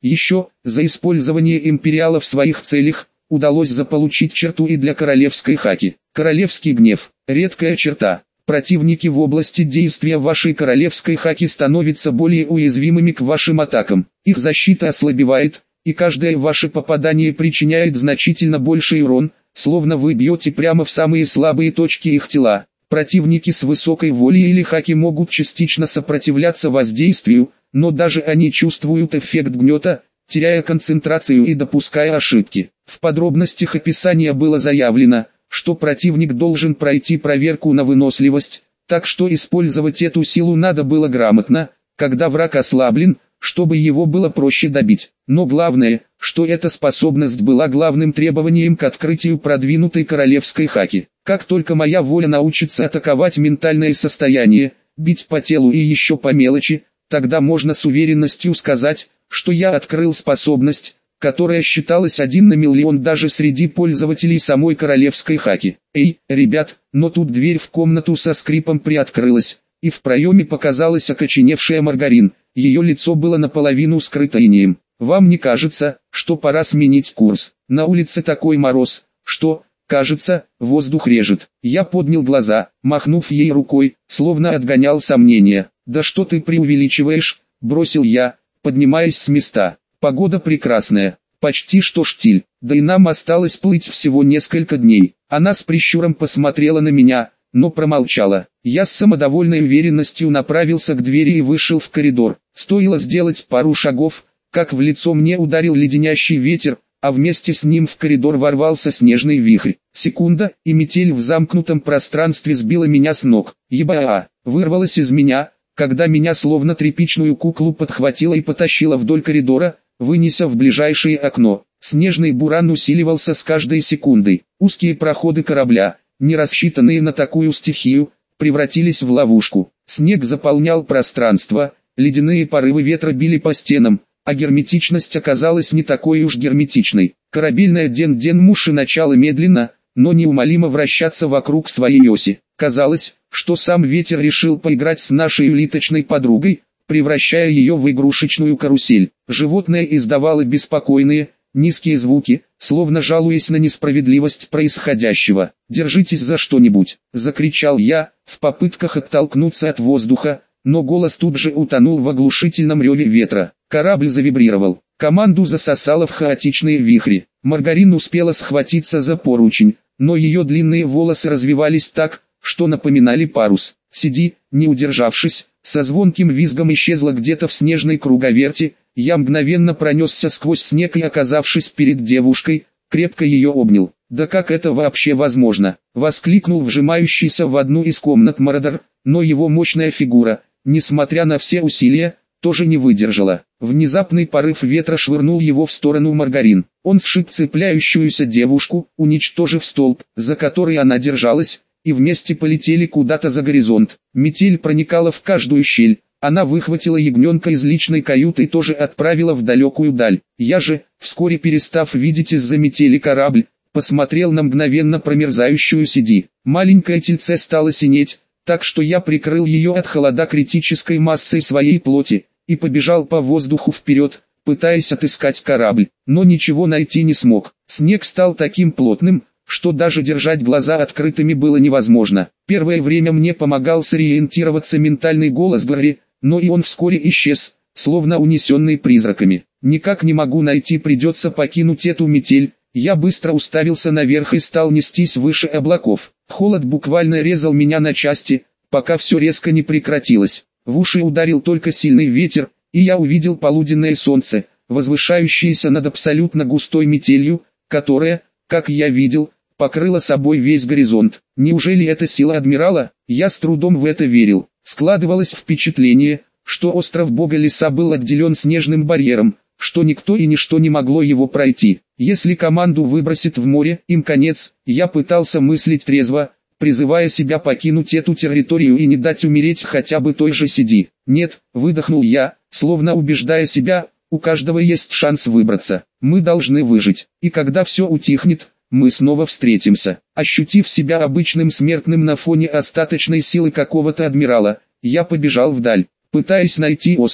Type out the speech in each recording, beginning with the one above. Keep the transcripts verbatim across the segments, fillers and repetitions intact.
Еще, за использование империала в своих целях, удалось заполучить черту и для королевской хаки. Королевский гнев – редкая черта. Противники в области действия вашей королевской хаки становятся более уязвимыми к вашим атакам. Их защита ослабевает, и каждое ваше попадание причиняет значительно больший урон, словно вы бьете прямо в самые слабые точки их тела. Противники с высокой волей или хаки могут частично сопротивляться воздействию, но даже они чувствуют эффект гнета, теряя концентрацию и допуская ошибки. В подробностях описания было заявлено, что противник должен пройти проверку на выносливость, так что использовать эту силу надо было грамотно, когда враг ослаблен, чтобы его было проще добить. Но главное, что эта способность была главным требованием к открытию продвинутой королевской хаки. Как только моя воля научится атаковать ментальное состояние, бить по телу и еще по мелочи, тогда можно с уверенностью сказать, что я открыл способность, которая считалась один на миллион даже среди пользователей самой королевской хаки. Эй, ребят, но тут дверь в комнату со скрипом приоткрылась, и в проеме показалась окоченевшая Маргарин. Ее лицо было наполовину скрыто инеем. Вам не кажется, что пора сменить курс? На улице такой мороз, что, кажется, воздух режет. Я поднял глаза, махнув ей рукой, словно отгонял сомнения. Да что ты преувеличиваешь, бросил я, поднимаясь с места. Погода прекрасная, почти что штиль, да и нам осталось плыть всего несколько дней. Она с прищуром посмотрела на меня, но промолчала. Я с самодовольной уверенностью направился к двери и вышел в коридор. Стоило сделать пару шагов, как в лицо мне ударил леденящий ветер, а вместе с ним в коридор ворвался снежный вихрь. Секунда, и метель в замкнутом пространстве сбила меня с ног. Еба-а, вырвалась из меня, когда меня словно тряпичную куклу подхватила и потащила вдоль коридора, вынеся в ближайшее окно. Снежный буран усиливался с каждой секундой. Узкие проходы корабля, не рассчитанные на такую стихию, превратились в ловушку. Снег заполнял пространство, ледяные порывы ветра били по стенам, а герметичность оказалась не такой уж герметичной. Корабельная Ден-Ден-Муши начала медленно, но неумолимо вращаться вокруг своей оси. Казалось, что сам ветер решил поиграть с нашей улиточной подругой, превращая ее в игрушечную карусель. Животное издавало беспокойные, низкие звуки, словно жалуясь на несправедливость происходящего. «Держитесь за что-нибудь!» – закричал я, в попытках оттолкнуться от воздуха, но голос тут же утонул в оглушительном реве ветра. Корабль завибрировал, команду засосало в хаотичные вихри. Маргарин успела схватиться за поручень, но ее длинные волосы развивались так, что напоминали парус. «Сиди», не удержавшись, со звонким визгом исчезла где-то в снежной круговерти. Я мгновенно пронесся сквозь снег и, оказавшись перед девушкой, крепко ее обнял. «Да как это вообще возможно?» — воскликнул вжимающийся в одну из комнат Мародер, но его мощная фигура, несмотря на все усилия, тоже не выдержала. Внезапный порыв ветра швырнул его в сторону Маргарин. Он сшиб цепляющуюся девушку, уничтожив столб, за который она держалась, и вместе полетели куда-то за горизонт. Метель проникала в каждую щель. Она выхватила ягненка из личной каюты и тоже отправила в далекую даль. Я же, вскоре перестав видеть из-за метели корабль, посмотрел на мгновенно промерзающую Сиди. Маленькое тельце стало синеть, так что я прикрыл ее от холода критической массой своей плоти, и побежал по воздуху вперед, пытаясь отыскать корабль, но ничего найти не смог. Снег стал таким плотным, что даже держать глаза открытыми было невозможно. Первое время мне помогал сориентироваться ментальный голос Гарри, но и он вскоре исчез, словно унесенный призраками. Никак не могу найти, придется покинуть эту метель. Я быстро уставился наверх и стал нестись выше облаков. Холод буквально резал меня на части, пока все резко не прекратилось. В уши ударил только сильный ветер, и я увидел полуденное солнце, возвышающееся над абсолютно густой метелью, которая, как я видел, покрыла собой весь горизонт. Неужели это сила адмирала? Я с трудом в это верил. Складывалось впечатление, что остров Бога Леса был отделен снежным барьером, что никто и ничто не могло его пройти. Если команду выбросит в море, им конец. Я пытался мыслить трезво, призывая себя покинуть эту территорию и не дать умереть хотя бы той же Сиди. «Нет», — выдохнул я, словно убеждая себя, у каждого есть шанс выбраться. Мы должны выжить, и когда все утихнет, мы снова встретимся. Ощутив себя обычным смертным на фоне остаточной силы какого-то адмирала, я побежал вдаль, пытаясь найти остров,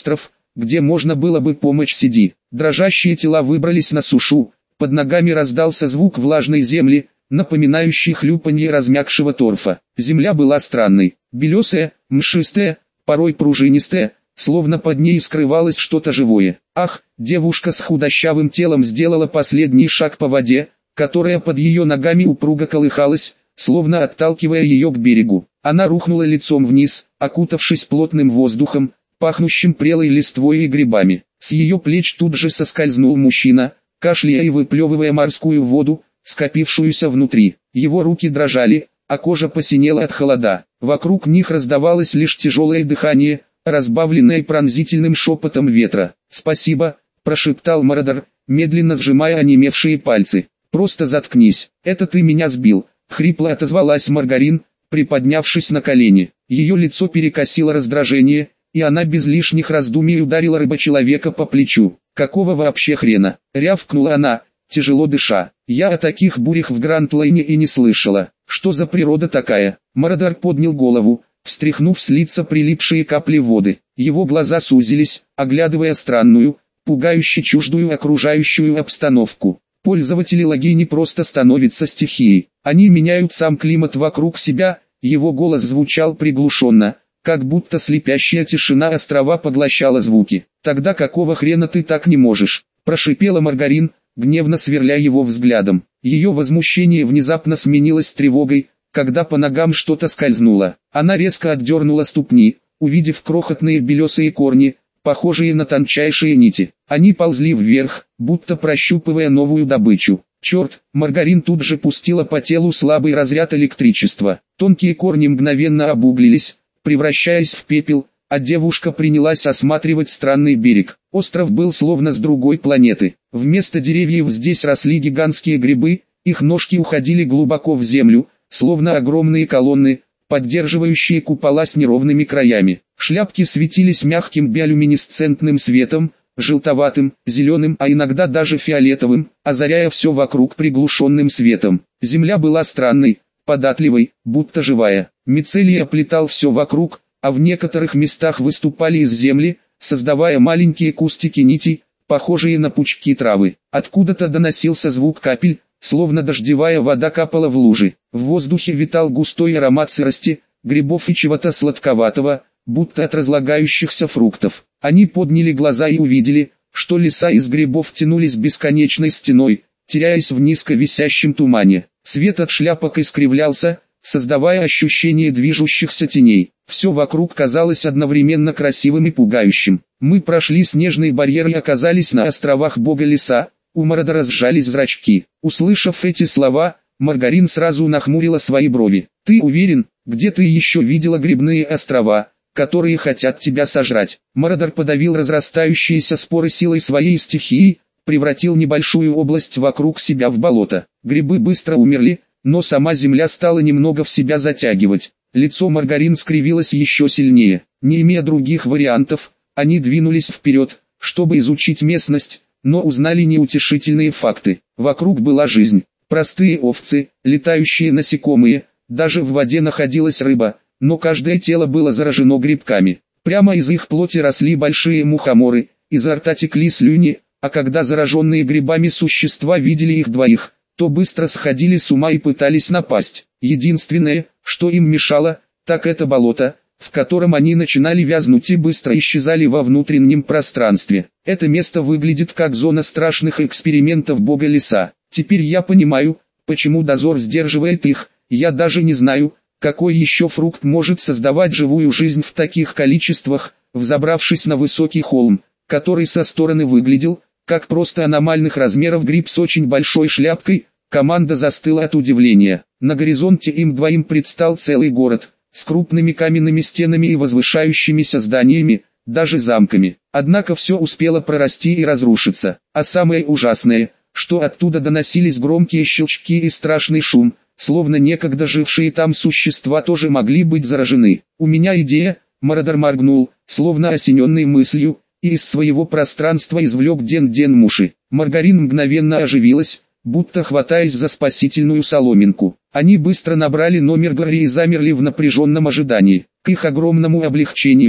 где можно было бы помочь Сиди. Дрожащие тела выбрались на сушу, под ногами раздался звук влажной земли, напоминающий хлюпанье размягшего торфа. Земля была странной, белесая, мшистая, порой пружинистая, словно под ней скрывалось что-то живое. Ах, девушка с худощавым телом сделала последний шаг по воде, которая под ее ногами упруго колыхалась, словно отталкивая ее к берегу. Она рухнула лицом вниз, окутавшись плотным воздухом, пахнущим прелой листвой и грибами. С ее плеч тут же соскользнул мужчина, кашляя и выплевывая морскую воду, скопившуюся внутри. Его руки дрожали, а кожа посинела от холода. Вокруг них раздавалось лишь тяжелое дыхание, разбавленное пронзительным шепотом ветра. «Спасибо», – прошептал Мародер, медленно сжимая онемевшие пальцы. «Просто заткнись, это ты меня сбил», – хрипло отозвалась Маргарин, приподнявшись на колени. Ее лицо перекосило раздражение, и она без лишних раздумий ударила рыбочеловека по плечу. «Какого вообще хрена?» – рявкнула она, тяжело дыша. «Я о таких бурях в Гранд-Лайне и не слышала. Что за природа такая?» Мародер поднял голову, встряхнув с лица прилипшие капли воды. Его глаза сузились, оглядывая странную, пугающе чуждую окружающую обстановку. Пользователи лаги не просто становятся стихией, они меняют сам климат вокруг себя. Его голос звучал приглушенно, как будто слепящая тишина острова поглощала звуки. «Тогда какого хрена ты так не можешь?» – прошипела Маргарин, гневно сверля его взглядом. Ее возмущение внезапно сменилось тревогой, когда по ногам что-то скользнуло. Она резко отдернула ступни, увидев крохотные белесые корни, похожие на тончайшие нити. Они ползли вверх, будто прощупывая новую добычу. Черт, Маргарин тут же пустила по телу слабый разряд электричества. Тонкие корни мгновенно обуглились, превращаясь в пепел, а девушка принялась осматривать странный берег. Остров был словно с другой планеты. Вместо деревьев здесь росли гигантские грибы, их ножки уходили глубоко в землю, словно огромные колонны, поддерживающие купола с неровными краями. Шляпки светились мягким биолюминесцентным светом, желтоватым, зеленым, а иногда даже фиолетовым, озаряя все вокруг приглушенным светом. Земля была странной, податливой, будто живая. Мицелий оплетал все вокруг, а в некоторых местах выступали из земли, создавая маленькие кустики нитей, похожие на пучки травы. Откуда-то доносился звук капель, словно дождевая вода капала в лужи. В воздухе витал густой аромат сырости, грибов и чего-то сладковатого, будто от разлагающихся фруктов. Они подняли глаза и увидели, что леса из грибов тянулись бесконечной стеной, теряясь в низко висящем тумане. Свет от шляпок искривлялся, создавая ощущение движущихся теней. Все вокруг казалось одновременно красивым и пугающим. Мы прошли снежный барьер и оказались на островах бога леса. У Мародера сжались зрачки. Услышав эти слова, Маргарин сразу нахмурила свои брови. «Ты уверен, где ты еще видела грибные острова, которые хотят тебя сожрать?» Мародер подавил разрастающиеся споры силой своей стихии, превратил небольшую область вокруг себя в болото. Грибы быстро умерли, но сама земля стала немного в себя затягивать. Лицо Маргарин скривилось еще сильнее. Не имея других вариантов, они двинулись вперед, чтобы изучить местность, но узнали неутешительные факты. Вокруг была жизнь. Простые овцы, летающие насекомые, даже в воде находилась рыба, но каждое тело было заражено грибками. Прямо из их плоти росли большие мухоморы, изо рта текли слюни, а когда зараженные грибами существа видели их двоих, то быстро сходили с ума и пытались напасть. Единственное, что им мешало, так это болото, в котором они начинали вязнуть и быстро исчезали во внутреннем пространстве. Это место выглядит как зона страшных экспериментов бога леса. Теперь я понимаю, почему дозор сдерживает их. Я даже не знаю, какой еще фрукт может создавать живую жизнь в таких количествах. Взобравшись на высокий холм, который со стороны выглядел, как просто аномальных размеров гриб с очень большой шляпкой, команда застыла от удивления. На горизонте им двоим предстал целый город, с крупными каменными стенами и возвышающимися зданиями, даже замками. Однако все успело прорасти и разрушиться. А самое ужасное, что оттуда доносились громкие щелчки и страшный шум, словно некогда жившие там существа тоже могли быть заражены. «У меня идея», — Мародер моргнул, словно осененный мыслью, и из своего пространства извлек Ден-Ден Муши. Маргарин мгновенно оживилась, будто хватаясь за спасительную соломинку. Они быстро набрали номер Гарри и замерли в напряженном ожидании. К их огромному облегчению,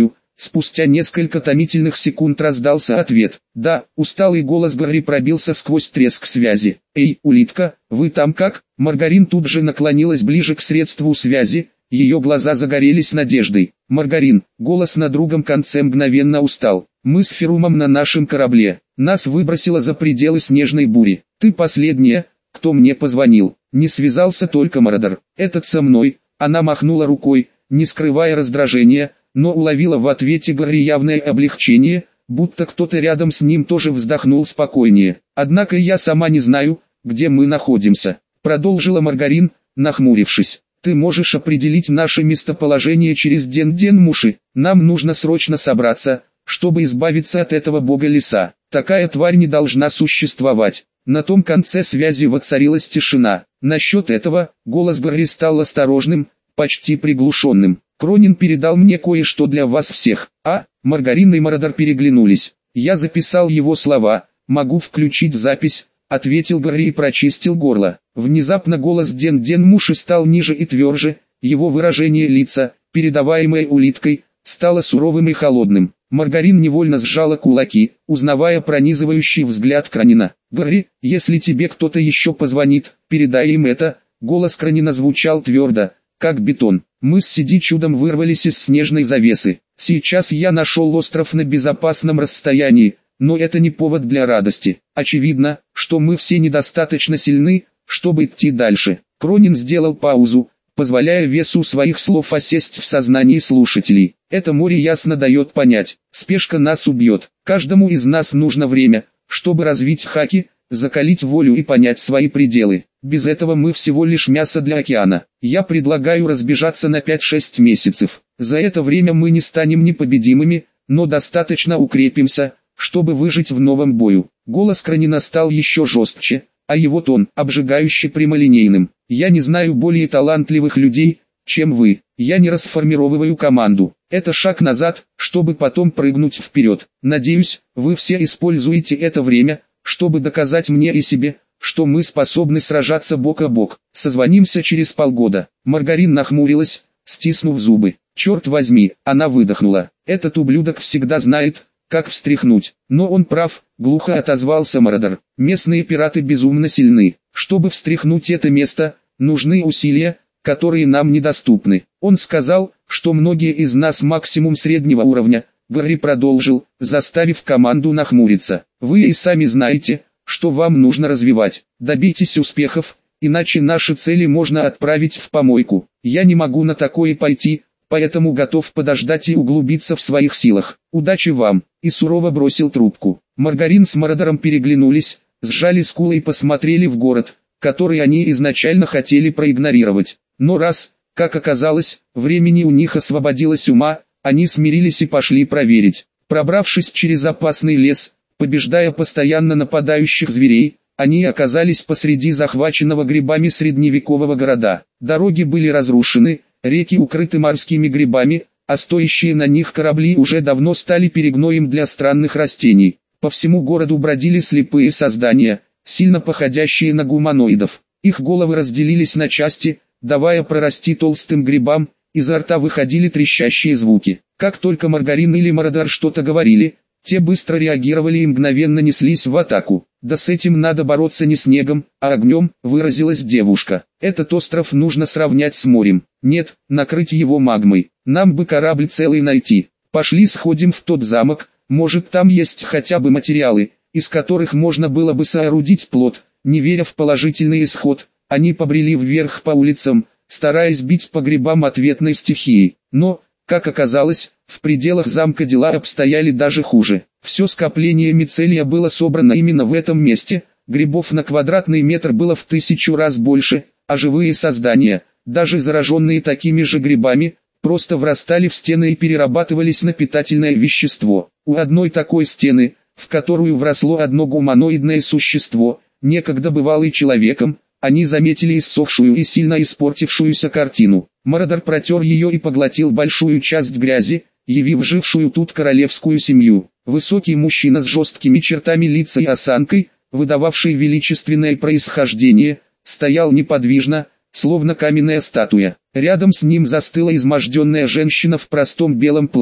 Спустя несколько томительных секунд раздался ответ. Да, усталый голос Гарри пробился сквозь треск связи. Эй, улитка, вы там как? Маргарин тут же наклонилась ближе к средству связи, ее глаза загорелись надеждой. Маргарин, голос на другом конце мгновенно устал. Мы с Ферумом на нашем корабле. Нас выбросило за пределы снежной бури. Ты последняя, кто мне позвонил. Не связался только Мародер. Этот со мной. Она махнула рукой, не скрывая раздражения, но уловила в ответе Гарри явное облегчение, будто кто-то рядом с ним тоже вздохнул спокойнее. Однако я сама не знаю, где мы находимся. Продолжила Маргарин, нахмурившись. Ты можешь определить наше местоположение через Ден-Ден-Муши. Нам нужно срочно собраться, чтобы избавиться от этого бога леса. Такая тварь не должна существовать. На том конце связи воцарилась тишина. Насчет этого, голос Гарри стал осторожным, почти приглушенным. Кронин передал мне кое-что для вас всех. А, Маргарин и Мародер переглянулись. Я записал его слова, могу включить запись, ответил Гарри и прочистил горло. Внезапно голос Ден-Ден-Муши стал ниже и тверже, его выражение лица, передаваемое улиткой, стало суровым и холодным. Маргарин невольно сжала кулаки, узнавая пронизывающий взгляд Кронина. «Гарри, если тебе кто-то еще позвонит, передай им это». Голос Кронина звучал твердо, как бетон. Мы с Сиди чудом вырвались из снежной завесы. Сейчас я нашел остров на безопасном расстоянии, но это не повод для радости. Очевидно, что мы все недостаточно сильны, чтобы идти дальше. Кронин сделал паузу, позволяя весу своих слов осесть в сознании слушателей. Это море ясно дает понять, спешка нас убьет. Каждому из нас нужно время, чтобы развить хаки, закалить волю и понять свои пределы. Без этого мы всего лишь мясо для океана. Я предлагаю разбежаться на пять-шесть месяцев. За это время мы не станем непобедимыми, но достаточно укрепимся, чтобы выжить в новом бою. Голос Кронина стал еще жестче, а его тон обжигающе прямолинейным. Я не знаю более талантливых людей, чем вы. Я не расформировываю команду. Это шаг назад, чтобы потом прыгнуть вперед. Надеюсь, вы все используете это время, чтобы доказать мне и себе, что мы способны сражаться бок о бок. Созвонимся через полгода. Маргарин нахмурилась, стиснув зубы. Черт возьми, она выдохнула. Этот ублюдок всегда знает, как встряхнуть. Но он прав, глухо отозвался Мародер. Местные пираты безумно сильны. Чтобы встряхнуть это место, нужны усилия, которые нам недоступны. Он сказал, что многие из нас максимум среднего уровня. Гарри продолжил, заставив команду нахмуриться. Вы и сами знаете, что вам нужно развивать. Добейтесь успехов, иначе наши цели можно отправить в помойку. Я не могу на такое пойти, поэтому готов подождать и углубиться в своих силах. Удачи вам!» И сурово бросил трубку. Маргарин с Мародером переглянулись, сжали скулы и посмотрели в город, который они изначально хотели проигнорировать. Но раз, как оказалось, времени у них освободилось ума, они смирились и пошли проверить. Пробравшись через опасный лес, побеждая постоянно нападающих зверей, они оказались посреди захваченного грибами средневекового города. Дороги были разрушены, реки укрыты морскими грибами, а стоящие на них корабли уже давно стали перегноем для странных растений. По всему городу бродили слепые создания, сильно походящие на гуманоидов. Их головы разделились на части, давая прорасти толстым грибам, изо рта выходили трещащие звуки. Как только Маргарин или Мародер что-то говорили, те быстро реагировали и мгновенно неслись в атаку. «Да с этим надо бороться не снегом, а огнем», — выразилась девушка. «Этот остров нужно сравнять с морем. Нет, накрыть его магмой. Нам бы корабль целый найти. Пошли сходим в тот замок, может там есть хотя бы материалы, из которых можно было бы соорудить плот». Не веря в положительный исход, они побрели вверх по улицам, стараясь бить по грибам ответной стихией. Но, как оказалось, в пределах замка дела обстояли даже хуже. Все скопление мицелия было собрано именно в этом месте, грибов на квадратный метр было в тысячу раз больше, а живые создания, даже зараженные такими же грибами, просто врастали в стены и перерабатывались на питательное вещество. У одной такой стены, в которую вросло одно гуманоидное существо, некогда бывалый человеком, они заметили иссохшую и сильно испортившуюся картину. Мародер протер ее и поглотил большую часть грязи, явив жившую тут королевскую семью. Высокий мужчина с жесткими чертами лица и осанкой, выдававший величественное происхождение, стоял неподвижно, словно каменная статуя. Рядом с ним застыла изможденная женщина в простом белом платье.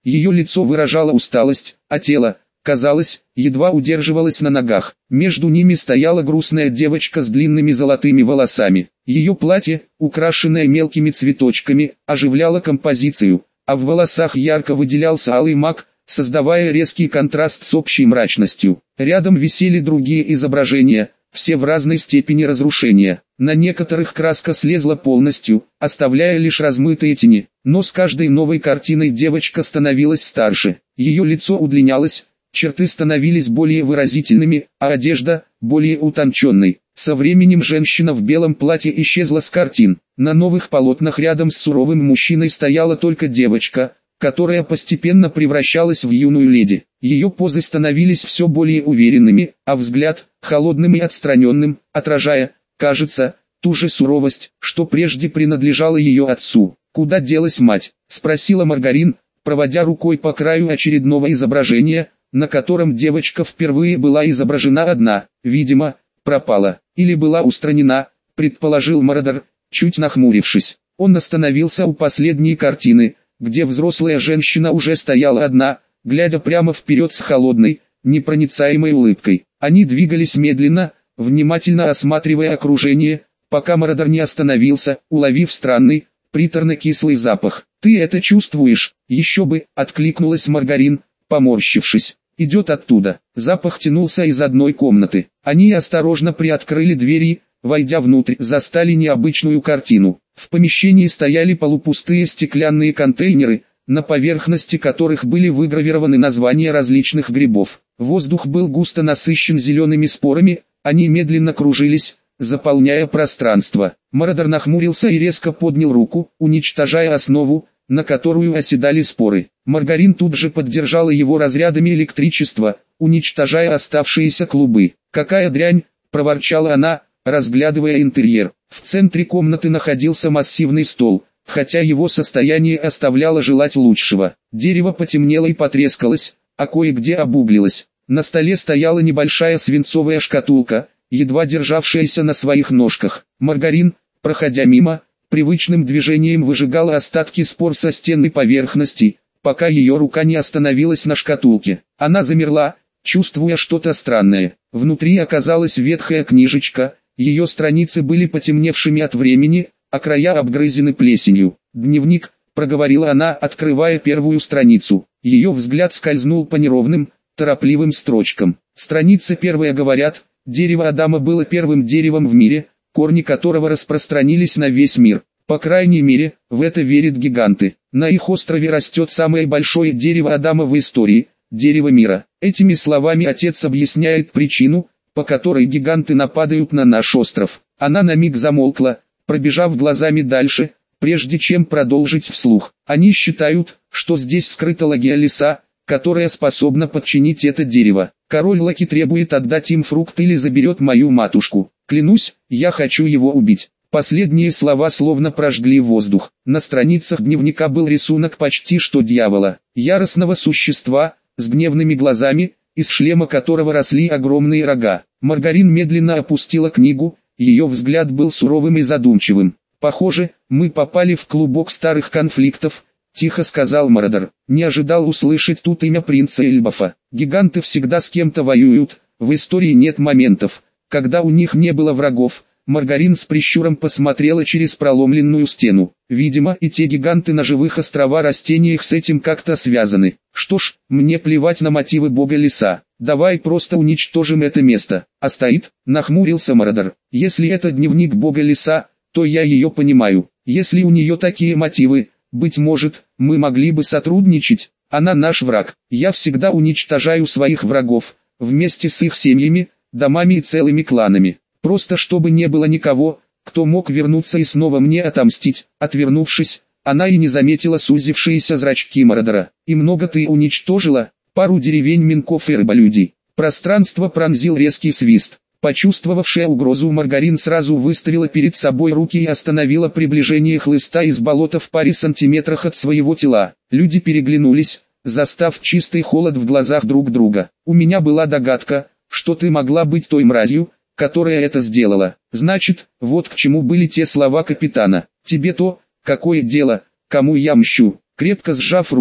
Ее лицо выражало усталость, а тело, казалось, едва удерживалось на ногах. Между ними стояла грустная девочка с длинными золотыми волосами. Ее платье, украшенное мелкими цветочками, оживляло композицию, а в волосах ярко выделялся алый мак, создавая резкий контраст с общей мрачностью. Рядом висели другие изображения, все в разной степени разрушения. На некоторых краска слезла полностью, оставляя лишь размытые тени, но с каждой новой картиной девочка становилась старше. Ее лицо удлинялось, черты становились более выразительными, а одежда – более утонченной. Со временем женщина в белом платье исчезла с картин. На новых полотнах рядом с суровым мужчиной стояла только девочка, которая постепенно превращалась в юную леди. Ее позы становились все более уверенными, а взгляд – холодным и отстраненным, отражая, кажется, ту же суровость, что прежде принадлежала ее отцу. «Куда делась мать?» – спросила Маргарин, проводя рукой по краю очередного изображения, на котором девочка впервые была изображена одна. Видимо, пропала, или была устранена, предположил Мородер, чуть нахмурившись. Он остановился у последней картины, где взрослая женщина уже стояла одна, глядя прямо вперед с холодной, непроницаемой улыбкой. Они двигались медленно, внимательно осматривая окружение, пока Мородер не остановился, уловив странный, приторно-кислый запах. «Ты это чувствуешь?» «Еще бы», — откликнулась Маргарин, поморщившись. «Идет оттуда». Запах тянулся из одной комнаты. Они осторожно приоткрыли двери, войдя внутрь, застали необычную картину. В помещении стояли полупустые стеклянные контейнеры, на поверхности которых были выгравированы названия различных грибов. Воздух был густо насыщен зелеными спорами, они медленно кружились, заполняя пространство. Мородер нахмурился и резко поднял руку, уничтожая основу, на которую оседали споры. Маргарин тут же поддержала его разрядами электричества, уничтожая оставшиеся клубы. «Какая дрянь!» – проворчала она, разглядывая интерьер. В центре комнаты находился массивный стол, хотя его состояние оставляло желать лучшего. Дерево потемнело и потрескалось, а кое-где обуглилось. На столе стояла небольшая свинцовая шкатулка, едва державшаяся на своих ножках. Маргарин, проходя мимо, привычным движением выжигала остатки спор со стенной поверхности, пока ее рука не остановилась на шкатулке. Она замерла, чувствуя что-то странное. Внутри оказалась ветхая книжечка, ее страницы были потемневшими от времени, а края обгрызены плесенью. «Дневник», — проговорила она, открывая первую страницу. Ее взгляд скользнул по неровным, торопливым строчкам. Страница первая говорят: «Дерево Адама было первым деревом в мире, корни которого распространились на весь мир. По крайней мере, в это верят гиганты. На их острове растет самое большое дерево Адама в истории, дерево мира». Этими словами отец объясняет причину, по которой гиганты нападают на наш остров. Она на миг замолкла, пробежав глазами дальше, прежде чем продолжить вслух. Они считают, что здесь скрыта логия леса, которая способна подчинить это дерево. Король Лаки требует отдать им фрукт или заберет мою матушку. Клянусь, я хочу его убить. Последние слова словно прожгли воздух. На страницах дневника был рисунок почти что дьявола, яростного существа, с гневными глазами, из шлема которого росли огромные рога. Маргарин медленно опустила книгу, ее взгляд был суровым и задумчивым. «Похоже, мы попали в клубок старых конфликтов», — тихо сказал Мородер. «Не ожидал услышать тут имя принца Эльбафа. Гиганты всегда с кем-то воюют, в истории нет моментов, когда у них не было врагов». Маргарин с прищуром посмотрела через проломленную стену. Видимо, и те гиганты на живых острова растениях с этим как-то связаны. Что ж, мне плевать на мотивы бога леса. Давай просто уничтожим это место. А стоит, нахмурился Мородер. Если это дневник бога леса, то я ее понимаю. Если у нее такие мотивы, быть может, мы могли бы сотрудничать. Она наш враг. Я всегда уничтожаю своих врагов, вместе с их семьями, домами и целыми кланами. Просто чтобы не было никого, кто мог вернуться и снова мне отомстить. Отвернувшись, она и не заметила сузившиеся зрачки Мородера. «И много ты уничтожила?» «Пару деревень Минков и рыболюдей». Пространство пронзил резкий свист. Почувствовавшая угрозу, Маргарин сразу выставила перед собой руки и остановила приближение хлыста из болота в паре сантиметрах от своего тела. Люди переглянулись, застав чистый холод в глазах друг друга. «У меня была догадка, что ты могла быть той мразью, которая это сделала. Значит, вот к чему были те слова капитана. Тебе то, какое дело, кому я мщу». Крепко сжав руки,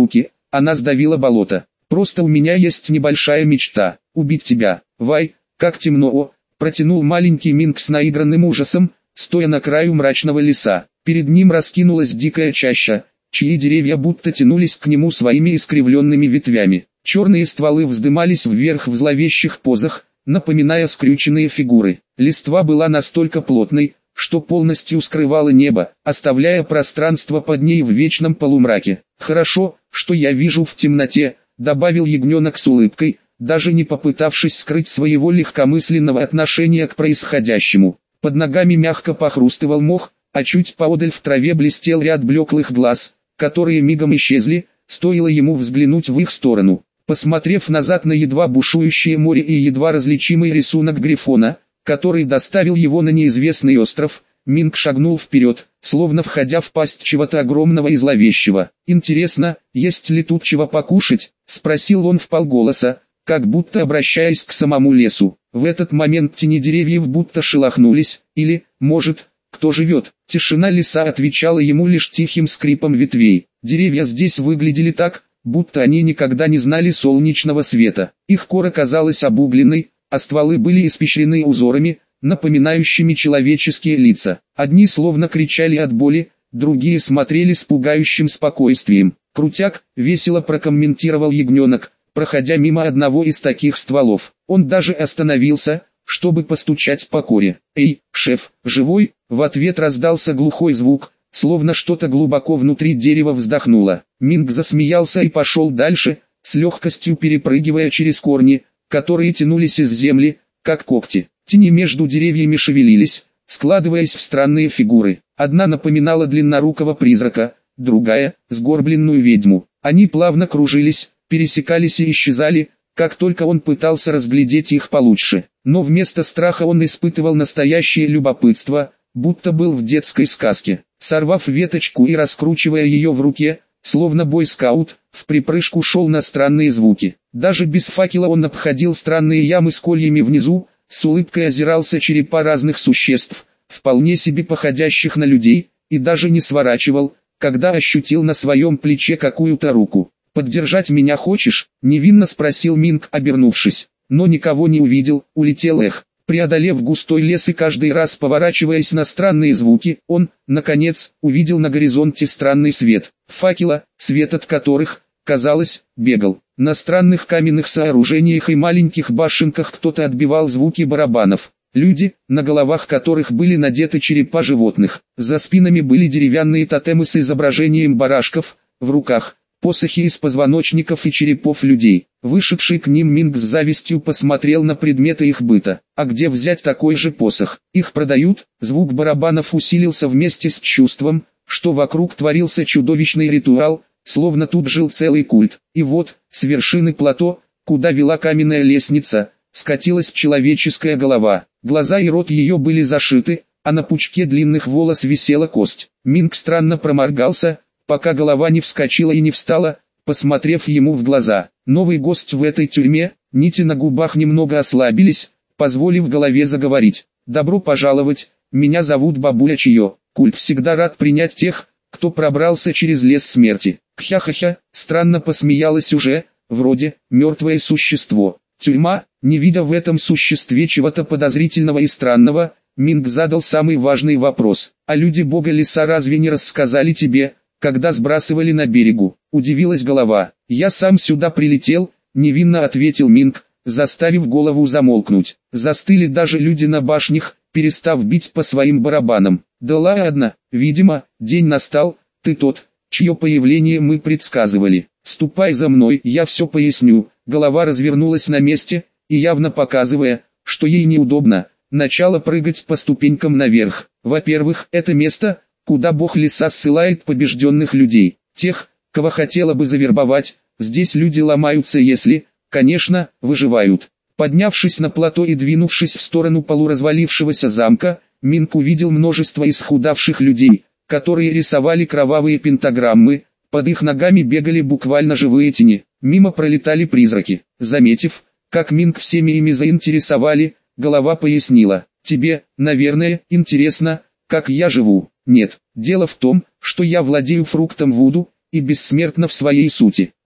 она сдавила болото. Просто у меня есть небольшая мечта – убить тебя. Вай, как темно, о, протянул маленький Минг с наигранным ужасом, стоя на краю мрачного леса. Перед ним раскинулась дикая чаща, чьи деревья будто тянулись к нему своими искривленными ветвями. Черные стволы вздымались вверх в зловещих позах, напоминая скрюченные фигуры. Листва была настолько плотной, что полностью скрывала небо, оставляя пространство под ней в вечном полумраке. «Хорошо, что я вижу в темноте», — добавил ягненок с улыбкой, даже не попытавшись скрыть своего легкомысленного отношения к происходящему. Под ногами мягко похрустывал мох, а чуть поодаль в траве блестел ряд блеклых глаз, которые мигом исчезли, стоило ему взглянуть в их сторону. Посмотрев назад на едва бушующее море и едва различимый рисунок грифона, который доставил его на неизвестный остров, Минг шагнул вперед, словно входя в пасть чего-то огромного и зловещего. «Интересно, есть ли тут чего покушать?» — спросил он вполголоса, как будто обращаясь к самому лесу. В этот момент тени деревьев будто шелохнулись, или, может, кто живет. Тишина леса отвечала ему лишь тихим скрипом ветвей. Деревья здесь выглядели так, будто они никогда не знали солнечного света. Их кора казалась обугленной, а стволы были испещрены узорами, напоминающими человеческие лица. Одни словно кричали от боли, другие смотрели с пугающим спокойствием. «Крутяк», — весело прокомментировал ягненок, проходя мимо одного из таких стволов. Он даже остановился, чтобы постучать по коре. «Эй, шеф, живой?» В ответ раздался глухой звук, словно что-то глубоко внутри дерева вздохнуло. Минг засмеялся и пошел дальше, с легкостью перепрыгивая через корни, которые тянулись из земли, как когти. Тени между деревьями шевелились, складываясь в странные фигуры. Одна напоминала длиннорукого призрака, другая — сгорбленную ведьму. Они плавно кружились, пересекались и исчезали, как только он пытался разглядеть их получше. Но вместо страха он испытывал настоящее любопытство, будто был в детской сказке. Сорвав веточку и раскручивая ее в руке, словно бойскаут, в припрыжку шел на странные звуки. Даже без факела он обходил странные ямы с кольями внизу, с улыбкой озирался черепа разных существ, вполне себе походящих на людей, и даже не сворачивал, когда ощутил на своем плече какую-то руку. «Поддержать меня хочешь?» — невинно спросил Минг, обернувшись. Но никого не увидел, улетел эх. Преодолев густой лес и каждый раз поворачиваясь на странные звуки, он, наконец, увидел на горизонте странный свет. Факела, свет от которых, казалось, бегал. На странных каменных сооружениях и маленьких башенках кто-то отбивал звуки барабанов. Люди, на головах которых были надеты черепа животных. За спинами были деревянные тотемы с изображением барашков, в руках посохи из позвоночников и черепов людей. Вышедший к ним Минг с завистью посмотрел на предметы их быта. А где взять такой же посох? Их продают? Звук барабанов усилился вместе с чувством, что вокруг творился чудовищный ритуал, словно тут жил целый культ. И вот, с вершины плато, куда вела каменная лестница, скатилась человеческая голова. Глаза и рот ее были зашиты, а на пучке длинных волос висела кость. Минг странно проморгался, пока голова не вскочила и не встала, посмотрев ему в глаза. Новый гость в этой тюрьме, нити на губах немного ослабились, позволив голове заговорить. «Добро пожаловать, меня зовут Бабуля Чио. Культ всегда рад принять тех, кто пробрался через лес смерти». Кхя-ха-ха, странно посмеялась уже, вроде, мертвое существо. Тюрьма, не видя в этом существе чего-то подозрительного и странного, Минг задал самый важный вопрос. «А люди бога леса разве не рассказали тебе, когда сбрасывали на берегу?» Удивилась голова. «Я сам сюда прилетел», — невинно ответил Минг, заставив голову замолкнуть. Застыли даже люди на башнях, перестав бить по своим барабанам. «Да ладно, видимо, день настал, ты тот, чье появление мы предсказывали. Ступай за мной, я все поясню». Голова развернулась на месте, и явно показывая, что ей неудобно, начала прыгать по ступенькам наверх. Во-первых, это место, куда бог леса ссылает побежденных людей, тех, кого хотела бы завербовать. Здесь люди ломаются, если, конечно, выживают. Поднявшись на плато и двинувшись в сторону полуразвалившегося замка, Минг увидел множество исхудавших людей, которые рисовали кровавые пентаграммы. Под их ногами бегали буквально живые тени. Мимо пролетали призраки. Заметив, как Минг всеми ими заинтересовали, голова пояснила: «Тебе, наверное, интересно, как я живу. Нет, дело в том, что я владею фруктом вуду, и бессмертна в своей сути.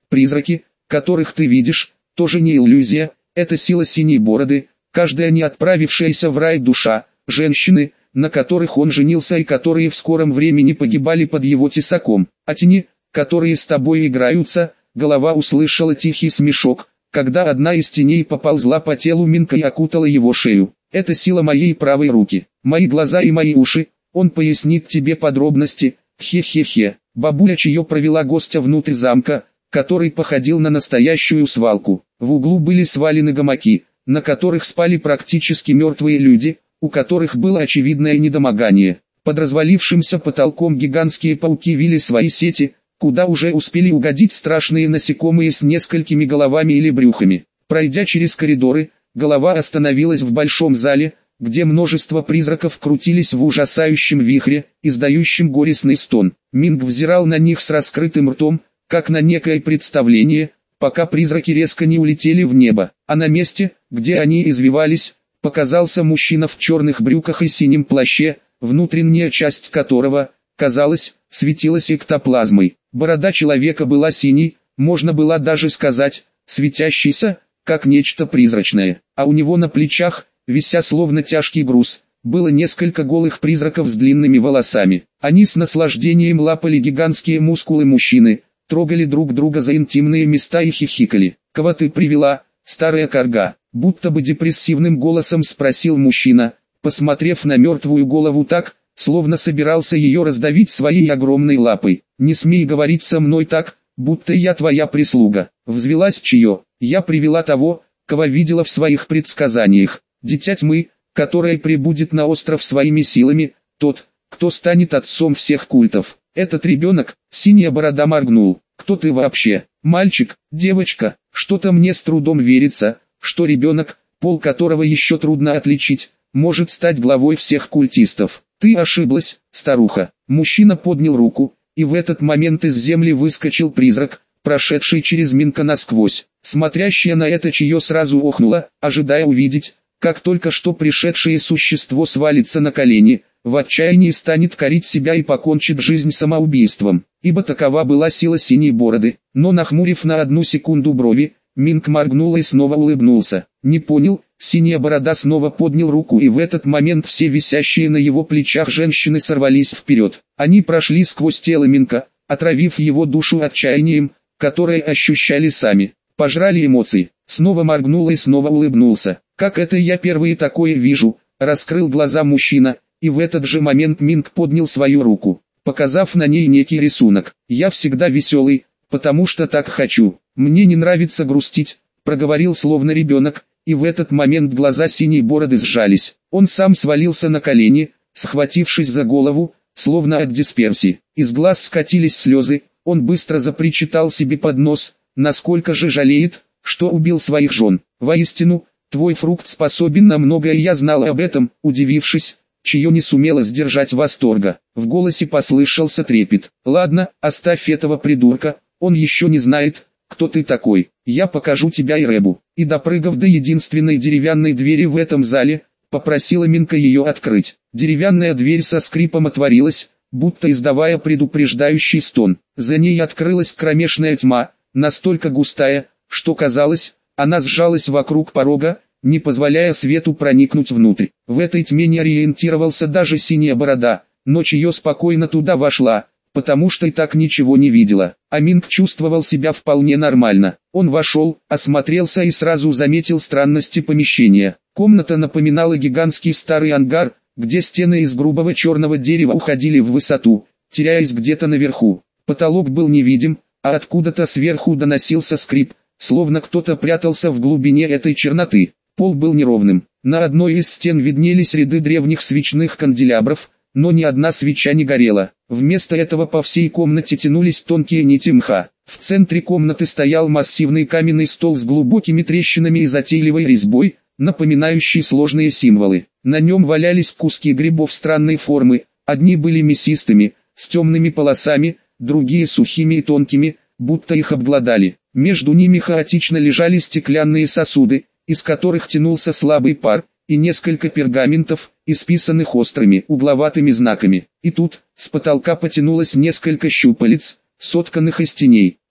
Призраки, которых ты видишь, тоже не иллюзия, это сила синей бороды, каждая не отправившаяся в рай душа, женщины, на которых он женился и которые в скором времени погибали под его тесаком, а тени, которые с тобой играются. Голова услышала тихий смешок, когда одна из теней поползла по телу Минка и окутала его шею. Это сила моей правой руки, мои глаза и мои уши, он пояснит тебе подробности, хе-хе-хе. Бабуля Чио провела гостя внутрь замка, который походил на настоящую свалку. В углу были свалены гамаки, на которых спали практически мертвые люди, у которых было очевидное недомогание. Под развалившимся потолком гигантские пауки вили свои сети, куда уже успели угодить страшные насекомые с несколькими головами или брюхами. Пройдя через коридоры, голова остановилась в большом зале, где множество призраков крутились в ужасающем вихре, издающем горестный стон. Минг взирал на них с раскрытым ртом, как на некое представление, пока призраки резко не улетели в небо, а на месте, где они извивались, показался мужчина в черных брюках и синем плаще, внутренняя часть которого, казалось, светилась эктоплазмой. Борода человека была синей, можно было даже сказать, светящейся, как нечто призрачное, а у него на плечах, вися словно тяжкий груз, было несколько голых призраков с длинными волосами. Они с наслаждением лапали гигантские мускулы мужчины, трогали друг друга за интимные места и хихикали. «Кого ты привела, старая карга?» — будто бы депрессивным голосом спросил мужчина, посмотрев на мертвую голову так, словно собирался ее раздавить своей огромной лапой. «Не смей говорить со мной так, будто я твоя прислуга». Взвелась Чио. «Я привела того, кого видела в своих предсказаниях. Дитя тьмы, которое прибудет на остров своими силами, тот, кто станет отцом всех культов. Этот ребенок», — синяя борода моргнул. «Кто ты вообще? Мальчик, девочка? Что-то мне с трудом верится, что ребенок, пол которого еще трудно отличить, может стать главой всех культистов. Ты ошиблась, старуха». Мужчина поднял руку, и в этот момент из земли выскочил призрак, прошедший через Минка насквозь. Смотрящая на это Чио сразу охнула, ожидая увидеть, как только что пришедшее существо свалится на колени, в отчаянии станет корить себя и покончит жизнь самоубийством, ибо такова была сила синей бороды. Но нахмурив на одну секунду брови, Минк моргнул и снова улыбнулся. «Не понял». Синяя борода снова поднял руку, и в этот момент все висящие на его плечах женщины сорвались вперед. Они прошли сквозь тело Минка, отравив его душу отчаянием, которое ощущали сами. Пожрали эмоции. Снова моргнул и снова улыбнулся. «Как это я первый такое вижу?» — раскрыл глаза мужчина, и в этот же момент Минк поднял свою руку, показав на ней некий рисунок. «Я всегда веселый, потому что так хочу. Мне не нравится грустить», — проговорил словно ребенок, и в этот момент глаза синей бороды сжались. Он сам свалился на колени, схватившись за голову, словно от дисперсии. Из глаз скатились слезы, он быстро запричитал себе под нос, насколько же жалеет, что убил своих жен. «Воистину, твой фрукт способен на многое, я знала об этом», удивившись, Чио не сумела сдержать восторга. В голосе послышался трепет. «Ладно, оставь этого придурка, он еще не знает, кто ты такой. Я покажу тебя Иребу». И допрыгав до единственной деревянной двери в этом зале, попросила Минка ее открыть. Деревянная дверь со скрипом отворилась, будто издавая предупреждающий стон. За ней открылась кромешная тьма, настолько густая, что казалось, она сжалась вокруг порога, не позволяя свету проникнуть внутрь. В этой тьме не ориентировался даже синяя борода, но Чио спокойно туда вошла, потому что и так ничего не видела. А Минк чувствовал себя вполне нормально. Он вошел, осмотрелся и сразу заметил странности помещения. Комната напоминала гигантский старый ангар, где стены из грубого черного дерева уходили в высоту, теряясь где-то наверху. Потолок был невидим, а откуда-то сверху доносился скрип, словно кто-то прятался в глубине этой черноты. Пол был неровным. На одной из стен виднелись ряды древних свечных канделябров, но ни одна свеча не горела. Вместо этого по всей комнате тянулись тонкие нити мха. В центре комнаты стоял массивный каменный стол с глубокими трещинами и затейливой резьбой, напоминающий сложные символы. На нем валялись куски грибов странной формы, одни были мясистыми, с темными полосами, другие сухими и тонкими, будто их обглодали. Между ними хаотично лежали стеклянные сосуды, из которых тянулся слабый пар, и несколько пергаментов, исписанных острыми угловатыми знаками. И тут, с потолка потянулось несколько щупалец, сотканных из теней.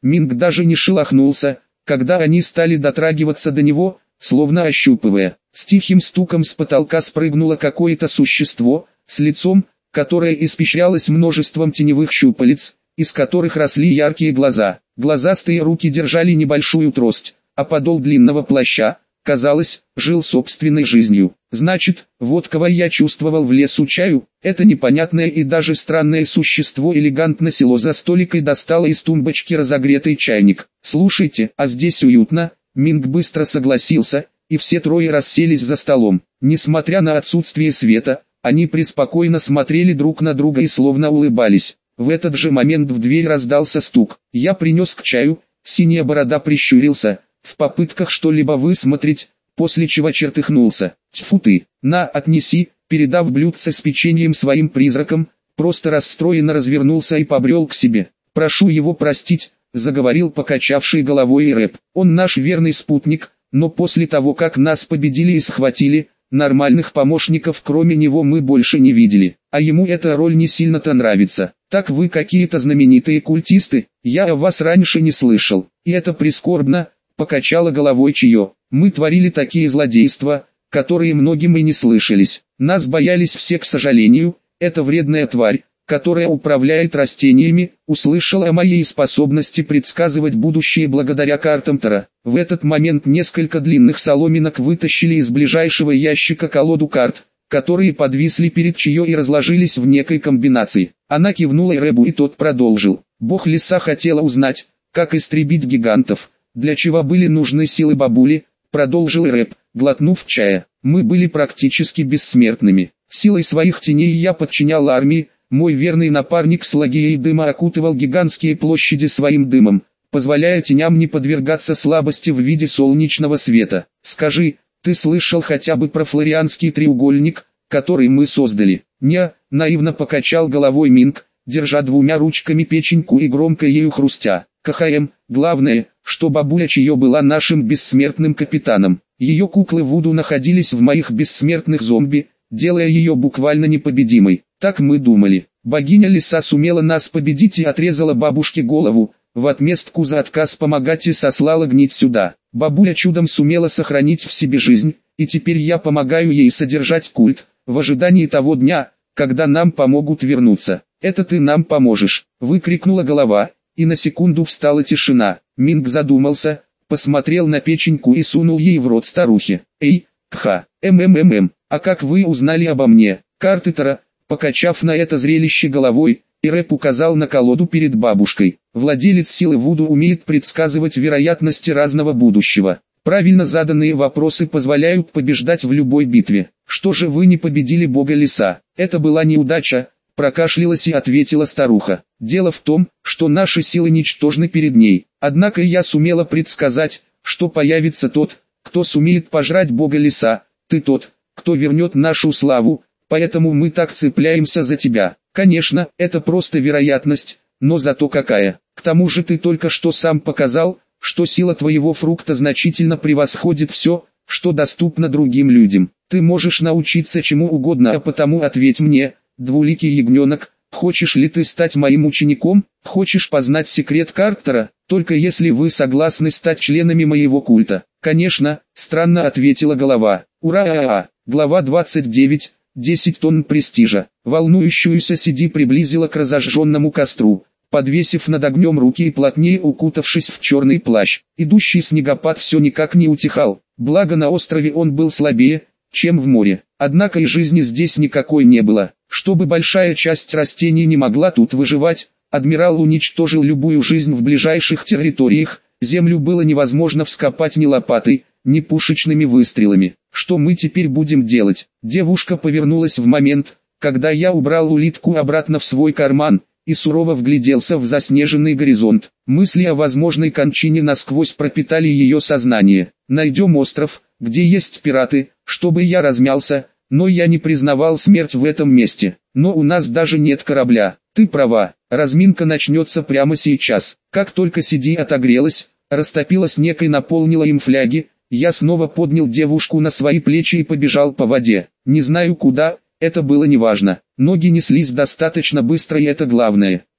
Минг даже не шелохнулся, когда они стали дотрагиваться до него, словно ощупывая. С тихим стуком с потолка спрыгнуло какое-то существо, с лицом, которое испещрялось множеством теневых щупалец, из которых росли яркие глаза. Глазастые руки держали небольшую трость, а подол длинного плаща, казалось, жил собственной жизнью. Значит, вот кого я чувствовал в лесу чаю, это непонятное и даже странное существо элегантно село за столик и достало из тумбочки разогретый чайник. «Слушайте, а здесь уютно?» Минг быстро согласился, и все трое расселись за столом. Несмотря на отсутствие света, они преспокойно смотрели друг на друга и словно улыбались. В этот же момент в дверь раздался стук. Я принес к чаю, синяя борода прищурился, в попытках что-либо высмотреть, после чего чертыхнулся. «Тьфу ты, на, отнеси», передав блюдце с печеньем своим призракам, просто расстроенно развернулся и побрел к себе. «Прошу его простить», заговорил покачавший головой Рэп. «Он наш верный спутник, но после того как нас победили и схватили, нормальных помощников кроме него мы больше не видели, а ему эта роль не сильно-то нравится. Так вы какие-то знаменитые культисты, я о вас раньше не слышал, и это прискорбно», покачала головой Чио. «Мы творили такие злодейства, которые многим и не слышались. Нас боялись все, к сожалению. Эта вредная тварь, которая управляет растениями, услышала о моей способности предсказывать будущее благодаря картам Таро. В этот момент несколько длинных соломинок вытащили из ближайшего ящика колоду карт, которые подвисли перед Чио и разложились в некой комбинации. Она кивнула Рэбу, и тот продолжил. Бог леса хотела узнать, как истребить гигантов, для чего были нужны силы бабули, продолжил Рэб, глотнув чая. Мы были практически бессмертными. Силой своих теней я подчинял армии, мой верный напарник с лагией дыма окутывал гигантские площади своим дымом, позволяя теням не подвергаться слабости в виде солнечного света. Скажи, ты слышал хотя бы про флорианский треугольник, который мы создали? Не, наивно покачал головой Минг, держа двумя ручками печеньку и громко ею хрустя. КХМ, главное, что бабуля Чио была нашим бессмертным капитаном. Ее куклы Вуду находились в моих бессмертных зомби, делая ее буквально непобедимой. Так мы думали. Богиня леса сумела нас победить и отрезала бабушке голову, в отместку за отказ помогать и сослала гнить сюда. Бабуля чудом сумела сохранить в себе жизнь, и теперь я помогаю ей содержать культ, в ожидании того дня, когда нам помогут вернуться. Это ты нам поможешь, выкрикнула голова, и на секунду встала тишина. Минг задумался, посмотрел на печеньку и сунул ей в рот старухе. Эй, кха, мммм, а как вы узнали обо мне? Карты Таро, покачав на это зрелище головой, Рэп указал на колоду перед бабушкой. Владелец силы Вуду умеет предсказывать вероятности разного будущего. Правильно заданные вопросы позволяют побеждать в любой битве. Что же вы не победили бога леса? Это была неудача, прокашлялась и ответила старуха. Дело в том, что наши силы ничтожны перед ней. Однако я сумела предсказать, что появится тот, кто сумеет пожрать бога леса. Ты тот, кто вернет нашу славу, поэтому мы так цепляемся за тебя. Конечно, это просто вероятность, но зато какая. К тому же ты только что сам показал, что сила твоего фрукта значительно превосходит все, что доступно другим людям. Ты можешь научиться чему угодно, а потому ответь мне, двуликий ягненок, хочешь ли ты стать моим учеником, хочешь познать секрет карт Таро, только если вы согласны стать членами моего культа. Конечно, странно ответила голова. Ура! Глава двадцать девять. десять тонн престижа. Волнующуюся Сиди приблизила к разожженному костру, подвесив над огнем руки и плотнее укутавшись в черный плащ. Идущий снегопад все никак не утихал, благо на острове он был слабее, чем в море. Однако и жизни здесь никакой не было. Чтобы большая часть растений не могла тут выживать, адмирал уничтожил любую жизнь в ближайших территориях, землю было невозможно вскопать ни лопатой, ни пушечными выстрелами. Что мы теперь будем делать? Девушка повернулась в момент, когда я убрал улитку обратно в свой карман, и сурово вгляделся в заснеженный горизонт. Мысли о возможной кончине насквозь пропитали ее сознание. Найдем остров, где есть пираты, чтобы я размялся, но я не признавал смерть в этом месте. Но у нас даже нет корабля. Ты права, разминка начнется прямо сейчас. Как только Сиди отогрелась, растопила снег и наполнила им фляги, я снова поднял девушку на свои плечи и побежал по воде. Не знаю куда, это было неважно. Ноги неслись достаточно быстро, и это главное.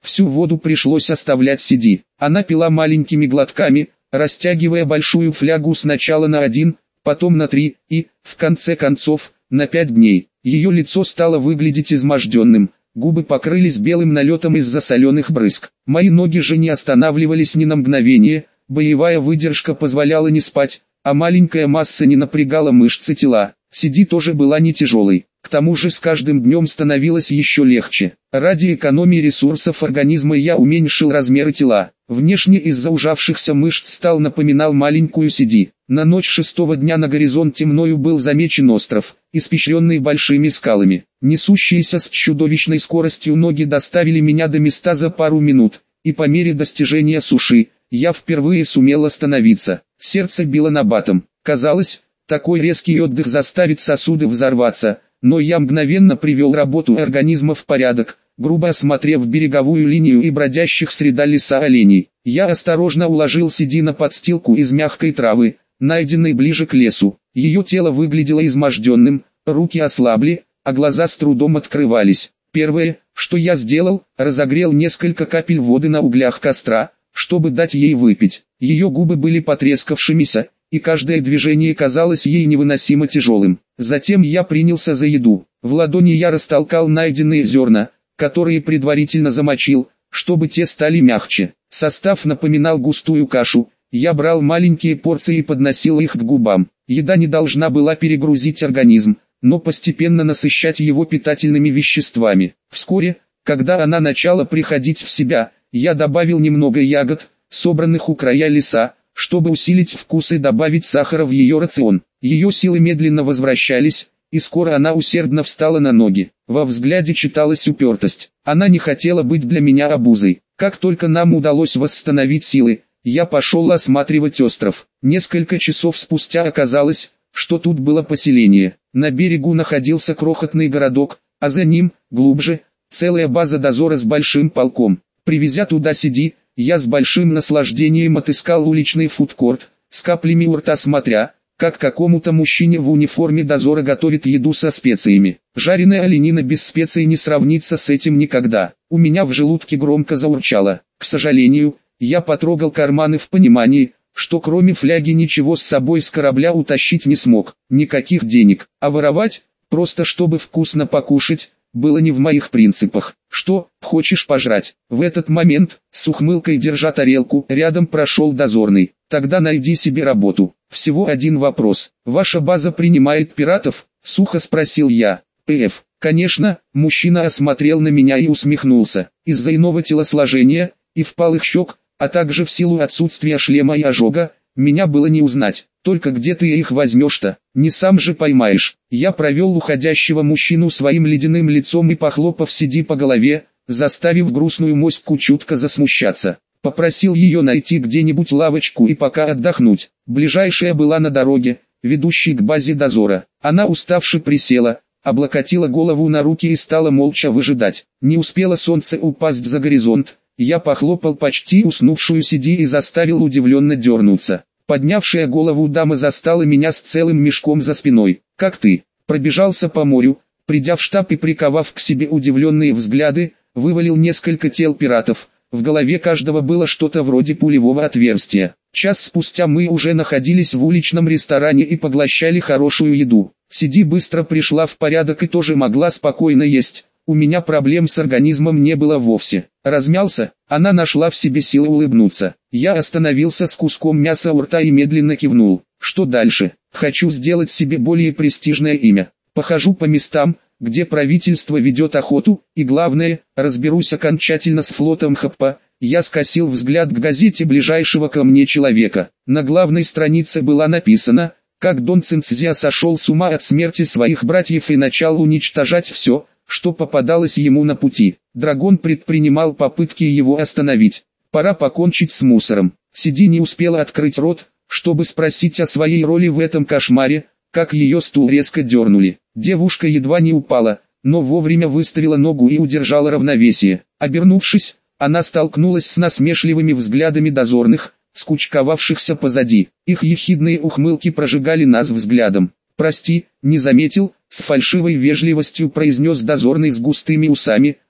Всю воду пришлось оставлять Сиди. Она пила маленькими глотками, растягивая большую флягу сначала на один, потом на три, и, в конце концов, на пять дней. Ее лицо стало выглядеть изможденным, губы покрылись белым налетом из-за соленых брызг. Мои ноги же не останавливались ни на мгновение, боевая выдержка позволяла не спать, а маленькая масса не напрягала мышцы тела. Сиди тоже была не тяжелой. К тому же с каждым днем становилось еще легче. Ради экономии ресурсов организма я уменьшил размеры тела. Внешне из-за ужавшихся мышц стал напоминал маленькую Сиди. На ночь шестого дня на горизонте мною был замечен остров, испещренный большими скалами. Несущиеся с чудовищной скоростью ноги доставили меня до места за пару минут, и по мере достижения суши, я впервые сумел остановиться. Сердце било набатом. Казалось, такой резкий отдых заставит сосуды взорваться. Но я мгновенно привел работу организма в порядок, грубо осмотрев береговую линию и бродящих среда леса оленей. Я осторожно уложил Сиди на подстилку из мягкой травы, найденной ближе к лесу. Ее тело выглядело изможденным, руки ослабли, а глаза с трудом открывались. Первое, что я сделал, разогрел несколько капель воды на углях костра, чтобы дать ей выпить. Ее губы были потрескавшимися, и каждое движение казалось ей невыносимо тяжелым. Затем я принялся за еду. В ладони я растолкал найденные зерна, которые предварительно замочил, чтобы те стали мягче. Состав напоминал густую кашу. Я брал маленькие порции и подносил их к губам. Еда не должна была перегрузить организм, но постепенно насыщать его питательными веществами. Вскоре, когда она начала приходить в себя, я добавил немного ягод, собранных у края леса, чтобы усилить вкус и добавить сахара в ее рацион. Ее силы медленно возвращались, и скоро она усердно встала на ноги. Во взгляде читалась упертость. Она не хотела быть для меня обузой. Как только нам удалось восстановить силы, я пошел осматривать остров. Несколько часов спустя оказалось, что тут было поселение. На берегу находился крохотный городок, а за ним, глубже, целая база дозора с большим полком. Привезя туда Сиди, я с большим наслаждением отыскал уличный фудкорт, с каплями у рта смотря, как какому-то мужчине в униформе дозора готовит еду со специями. Жареная оленина без специй не сравнится с этим никогда. У меня в желудке громко заурчало. К сожалению, я потрогал карманы в понимании, что кроме фляги ничего с собой с корабля утащить не смог. Никаких денег, а воровать, просто чтобы вкусно покушать, было не в моих принципах. Что, хочешь пожрать? В этот момент, с ухмылкой держа тарелку, рядом прошел дозорный. Тогда найди себе работу. Всего один вопрос. Ваша база принимает пиратов? Сухо спросил я. ПФ. Конечно, мужчина осмотрел на меня и усмехнулся. Из-за иного телосложения и впалых щек, а также в силу отсутствия шлема и ожога, меня было не узнать. Только где ты их возьмешь-то? Не сам же поймаешь. Я провел уходящего мужчину своим ледяным лицом и похлопав Сиди по голове, заставив грустную моську чутко засмущаться. Попросил ее найти где-нибудь лавочку и пока отдохнуть. Ближайшая была на дороге, ведущей к базе дозора. Она уставше присела, облокотила голову на руки и стала молча выжидать. Не успело солнце упасть за горизонт. Я похлопал почти уснувшую Сиди и заставил удивленно дернуться. Поднявшая голову дама застала меня с целым мешком за спиной. «Как ты?» Пробежался по морю, придя в штаб и приковав к себе удивленные взгляды, вывалил несколько тел пиратов. В голове каждого было что-то вроде пулевого отверстия. Час спустя мы уже находились в уличном ресторане и поглощали хорошую еду. Сиди быстро пришла в порядок и тоже могла спокойно есть. У меня проблем с организмом не было вовсе. Размялся, она нашла в себе силы улыбнуться. Я остановился с куском мяса у рта и медленно кивнул. Что дальше? Хочу сделать себе более престижное имя. Похожу по местам, где правительство ведет охоту, и главное, разберусь окончательно с флотом Хаппа. Я скосил взгляд к газете ближайшего ко мне человека. На главной странице было написано, как Дон Цинцзя сошел с ума от смерти своих братьев и начал уничтожать все, что попадалось ему на пути. Драгон предпринимал попытки его остановить. Пора покончить с мусором. Сиди не успела открыть рот, чтобы спросить о своей роли в этом кошмаре, как ее стул резко дернули. Девушка едва не упала, но вовремя выставила ногу и удержала равновесие. Обернувшись, она столкнулась с насмешливыми взглядами дозорных, скучковавшихся позади. Их ехидные ухмылки прожигали нас взглядом. «Прости, не заметил», — с фальшивой вежливостью произнес дозорный с густыми усами,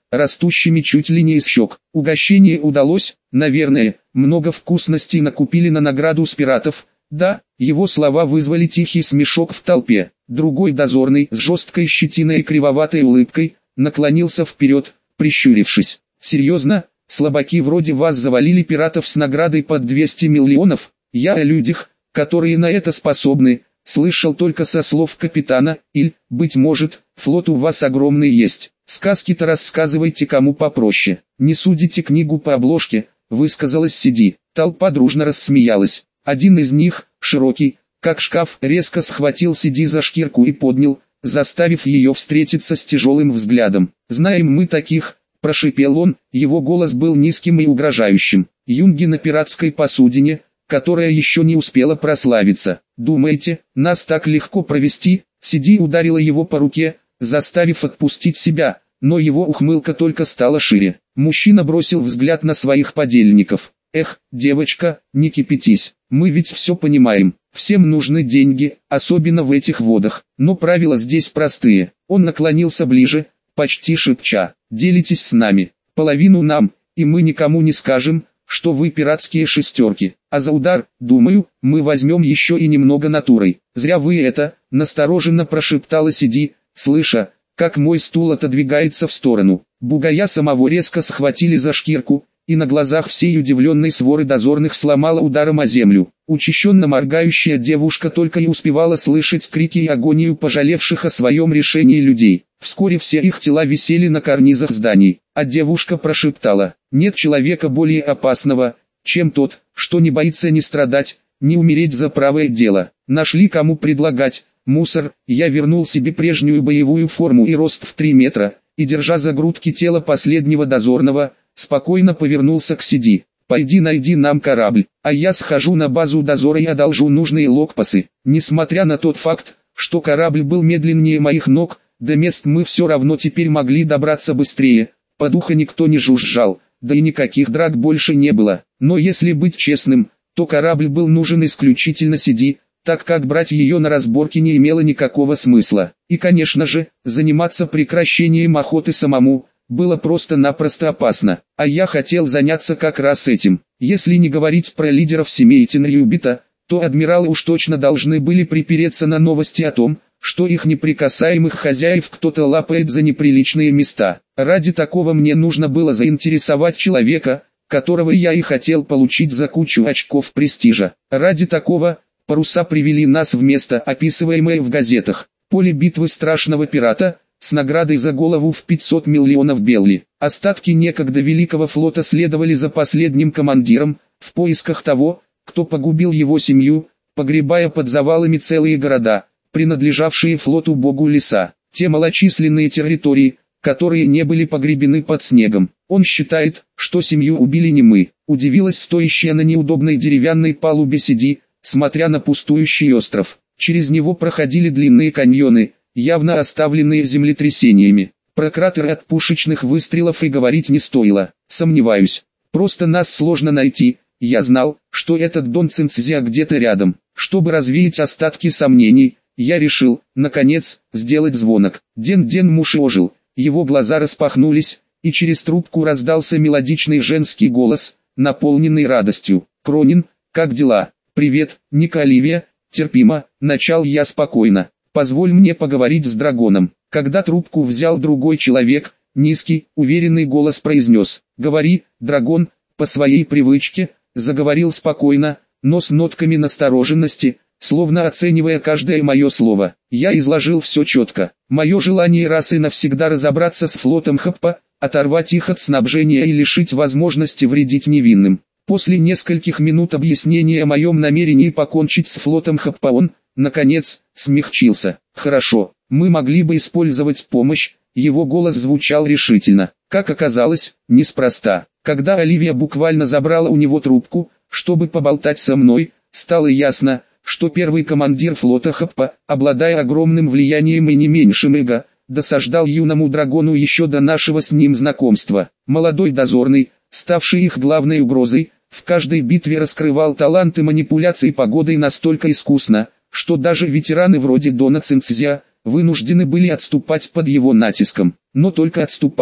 растущими чуть ли не из щек. Угощение удалось, наверное, много вкусностей накупили на награду с пиратов. Да, его слова вызвали тихий смешок в толпе. Другой дозорный с жесткой щетиной и кривоватой улыбкой наклонился вперед, прищурившись. «Серьезно? Слабаки вроде вас завалили пиратов с наградой под двести миллионов? Я о людях, которые на это способны, слышал только со слов капитана, или, быть может, флот у вас огромный есть. Сказки-то рассказывайте кому попроще. Не судите книгу по обложке», высказалась Сиди. Толпа дружно рассмеялась. Один из них, широкий, как шкаф, резко схватил Сиди за шкирку и поднял, заставив ее встретиться с тяжелым взглядом. «Знаем мы таких», прошипел он, его голос был низким и угрожающим. «Юнги на пиратской посудине, которая еще не успела прославиться. Думаете, нас так легко провести?» Сиди ударила его по руке, заставив отпустить себя, но его ухмылка только стала шире. Мужчина бросил взгляд на своих подельников. «Эх, девочка, не кипятись, мы ведь все понимаем, всем нужны деньги, особенно в этих водах, но правила здесь простые». Он наклонился ближе, почти шепча: «Делитесь с нами, половину нам, и мы никому не скажем, что вы пиратские шестерки, а за удар, думаю, мы возьмем еще и немного натурой». «Зря вы это», настороженно прошептала Сиди, слыша, как мой стул отодвигается в сторону. Бугая самого резко схватили за шкирку, и на глазах всей удивленной своры дозорных сломала ударом о землю. Учащенно моргающая девушка только и успевала слышать крики и агонию пожалевших о своем решении людей. Вскоре все их тела висели на карнизах зданий, а девушка прошептала: «Нет человека более опасного, чем тот, что не боится ни страдать, ни умереть за правое дело. Нашли кому предлагать, мусор». Я вернул себе прежнюю боевую форму и рост в три метра, и, держа за грудки тело последнего дозорного, спокойно повернулся к Сиди. «Пойди найди нам корабль, а я схожу на базу дозора и одолжу нужные локпасы». Несмотря на тот факт, что корабль был медленнее моих ног, до мест мы все равно теперь могли добраться быстрее. Под ухо никто не жужжал, да и никаких драк больше не было. Но если быть честным, то корабль был нужен исключительно Сиди, так как брать ее на разборки не имело никакого смысла. И, конечно же, заниматься прекращением охоты самому было просто-напросто опасно, а я хотел заняться как раз этим. Если не говорить про лидеров семей Тенрюбита, то адмиралы уж точно должны были припереться на новости о том, что их неприкасаемых хозяев кто-то лапает за неприличные места. Ради такого мне нужно было заинтересовать человека, которого я и хотел получить за кучу очков престижа. Ради такого паруса привели нас в место, описываемое в газетах. Поле битвы страшного пирата, с наградой за голову в пятьсот миллионов белли. Остатки некогда великого флота следовали за последним командиром, в поисках того, кто погубил его семью, погребая под завалами целые города, принадлежавшие флоту богу леса. Те малочисленные территории, которые не были погребены под снегом. Он считает, что семью убили не мы. Удивилась стоящая на неудобной деревянной палубе Сиди, смотря на пустующий остров. Через него проходили длинные каньоны, явно оставленные землетрясениями. Про кратеры от пушечных выстрелов и говорить не стоило. Сомневаюсь. Просто нас сложно найти. Я знал, что этот Дон Цинцзя где-то рядом. Чтобы развеять остатки сомнений, я решил, наконец, сделать звонок. Ден-ден муж ожил. Его глаза распахнулись, и через трубку раздался мелодичный женский голос, наполненный радостью. «Кронин, как дела?» «Привет, Ника Оливия, терпимо», — начал я спокойно. «Позволь мне поговорить с Драгоном». Когда трубку взял другой человек, низкий, уверенный голос произнес: «Говори, Драгон», по своей привычке, заговорил спокойно, но с нотками настороженности, словно оценивая каждое мое слово. Я изложил все четко. Мое желание раз и навсегда разобраться с флотом Хаппа, оторвать их от снабжения и лишить возможности вредить невинным. После нескольких минут объяснения о моем намерении покончить с флотом Хаппа он, наконец, смягчился. «Хорошо, мы могли бы использовать помощь», его голос звучал решительно. Как оказалось, неспроста. Когда Оливия буквально забрала у него трубку, чтобы поболтать со мной, стало ясно, что первый командир флота Хаппа, обладая огромным влиянием и не меньшим эго, досаждал юному драгону еще до нашего с ним знакомства. Молодой дозорный, ставший их главной угрозой, в каждой битве раскрывал таланты манипуляций погодой настолько искусно, что даже ветераны вроде Дона Цинцзя вынуждены были отступать под его натиском. Но только отступать.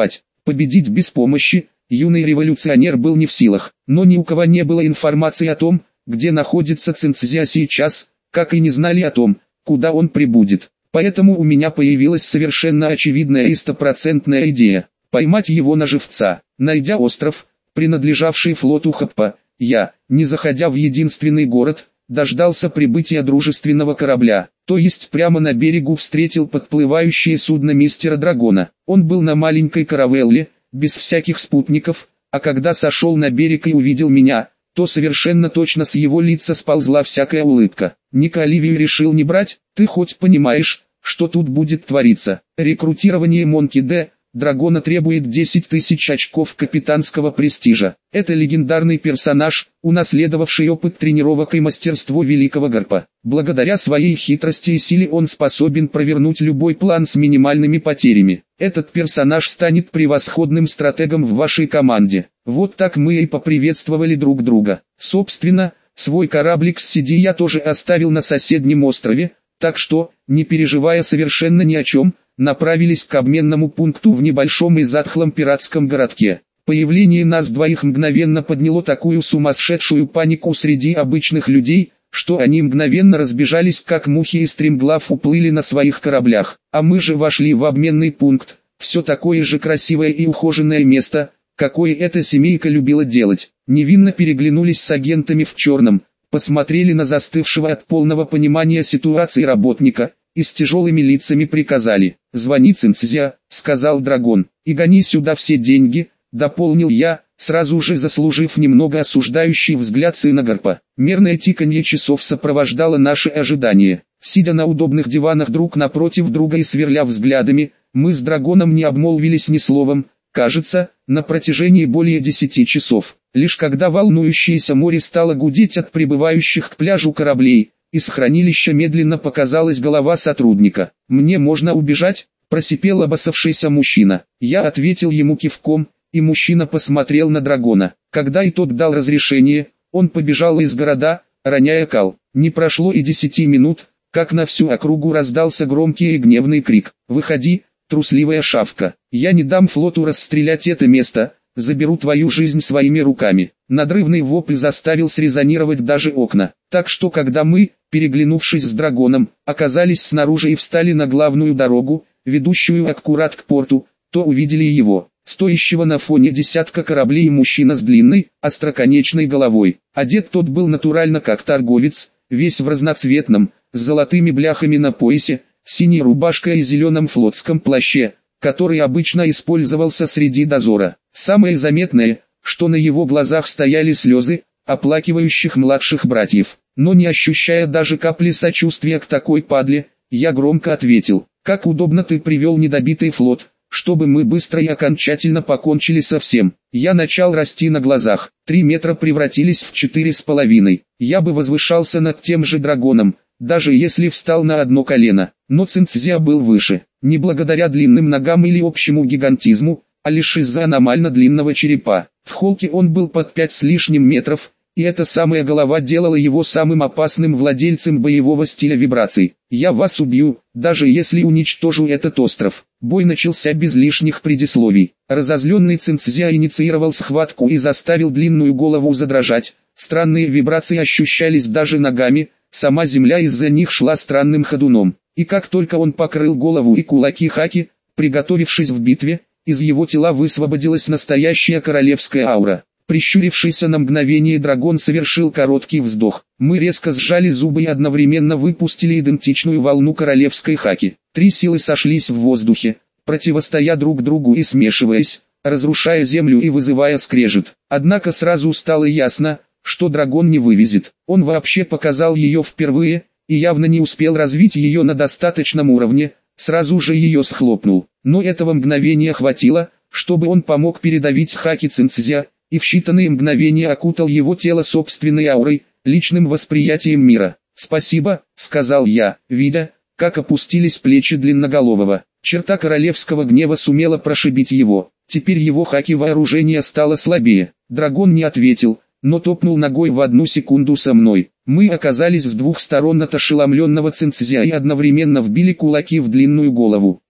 Победить без помощи, юный революционер был не в силах, но ни у кого не было информации о том, где находится Цинцзя сейчас, как и не знали о том, куда он прибудет. Поэтому у меня появилась совершенно очевидная и стопроцентная идея – поймать его на живца. Найдя остров, принадлежавший флоту Хаппа, я, не заходя в единственный город, дождался прибытия дружественного корабля, то есть прямо на берегу встретил подплывающее судно мистера Драгона. Он был на маленькой каравелле, без всяких спутников, а когда сошел на берег и увидел меня, то совершенно точно с его лица сползла всякая улыбка. Ника Оливию решил не брать, ты хоть понимаешь, что тут будет твориться. Рекрутирование Монки Д. Драгона требует десять тысяч очков капитанского престижа. Это легендарный персонаж, унаследовавший опыт тренировок и мастерство великого Гарпа. Благодаря своей хитрости и силе он способен провернуть любой план с минимальными потерями. Этот персонаж станет превосходным стратегом в вашей команде. Вот так мы и поприветствовали друг друга. Собственно, свой кораблик с Сиди я тоже оставил на соседнем острове, так что, не переживая совершенно ни о чем, направились к обменному пункту в небольшом и затхлом пиратском городке. Появление нас двоих мгновенно подняло такую сумасшедшую панику среди обычных людей, что они мгновенно разбежались как мухи и стремглав уплыли на своих кораблях. А мы же вошли в обменный пункт, все такое же красивое и ухоженное место, какое эта семейка любила делать. Невинно переглянулись с агентами в черном, посмотрели на застывшего от полного понимания ситуации работника, и с тяжелыми лицами приказали: «Звони Цинцзя», — сказал Драгон, — «и гони сюда все деньги», — дополнил я, сразу же заслужив немного осуждающий взгляд сына Гарпа. Мерное тиканье часов сопровождало наши ожидания. Сидя на удобных диванах друг напротив друга и сверля взглядами, мы с Драгоном не обмолвились ни словом, кажется, на протяжении более десяти часов. Лишь когда волнующееся море стало гудеть от прибывающих к пляжу кораблей, из хранилища медленно показалась голова сотрудника. «Мне можно убежать?» – просипел обоссавшийся мужчина. Я ответил ему кивком, и мужчина посмотрел на Драгона. Когда и тот дал разрешение, он побежал из города, роняя кал. Не прошло и десяти минут, как на всю округу раздался громкий и гневный крик: «Выходи, трусливая шавка! Я не дам флоту расстрелять это место, заберу твою жизнь своими руками!» Надрывный вопль заставил срезонировать даже окна, так что когда мы, переглянувшись с Драгоном, оказались снаружи и встали на главную дорогу, ведущую аккурат к порту, то увидели его, стоящего на фоне десятка кораблей мужчина с длинной, остроконечной головой. Одет тот был натурально как торговец, весь в разноцветном, с золотыми бляхами на поясе, синей рубашкой и зеленом флотском плаще, который обычно использовался среди дозора. Самое заметное, что на его глазах стояли слезы, оплакивающих младших братьев. Но не ощущая даже капли сочувствия к такой падле, я громко ответил: «Как удобно ты привел недобитый флот, чтобы мы быстро и окончательно покончили со всем». Я начал расти на глазах, три метра превратились в четыре с половиной. Я бы возвышался над тем же Драгоном, даже если встал на одно колено, но Цинцзя был выше, не благодаря длинным ногам или общему гигантизму, а лишь из-за аномально длинного черепа. В холке он был под пять с лишним метров, и эта самая голова делала его самым опасным владельцем боевого стиля вибраций. «Я вас убью, даже если уничтожу этот остров». Бой начался без лишних предисловий. Разозленный Цинцзя инициировал схватку и заставил длинную голову задрожать. Странные вибрации ощущались даже ногами, сама земля из-за них шла странным ходуном. И как только он покрыл голову и кулаки Хаки, приготовившись в битве, из его тела высвободилась настоящая королевская аура. Прищурившийся на мгновение Драгон совершил короткий вздох. Мы резко сжали зубы и одновременно выпустили идентичную волну королевской Хаки. Три силы сошлись в воздухе, противостоя друг другу и смешиваясь, разрушая землю и вызывая скрежет. Однако сразу стало ясно, что Драгон не вывезет. Он вообще показал ее впервые, и явно не успел развить ее на достаточном уровне, сразу же ее схлопнул. Но этого мгновения хватило, чтобы он помог передавить Хаки Цинцзя, и в считанные мгновения окутал его тело собственной аурой, личным восприятием мира. «Спасибо», — сказал я, видя, как опустились плечи длинноголового. Черта королевского гнева сумела прошибить его. Теперь его Хаки вооружение стало слабее. Драгон не ответил, но топнул ногой в одну секунду со мной. Мы оказались с двух сторон от ошеломленного Цинцзя и одновременно вбили кулаки в длинную голову.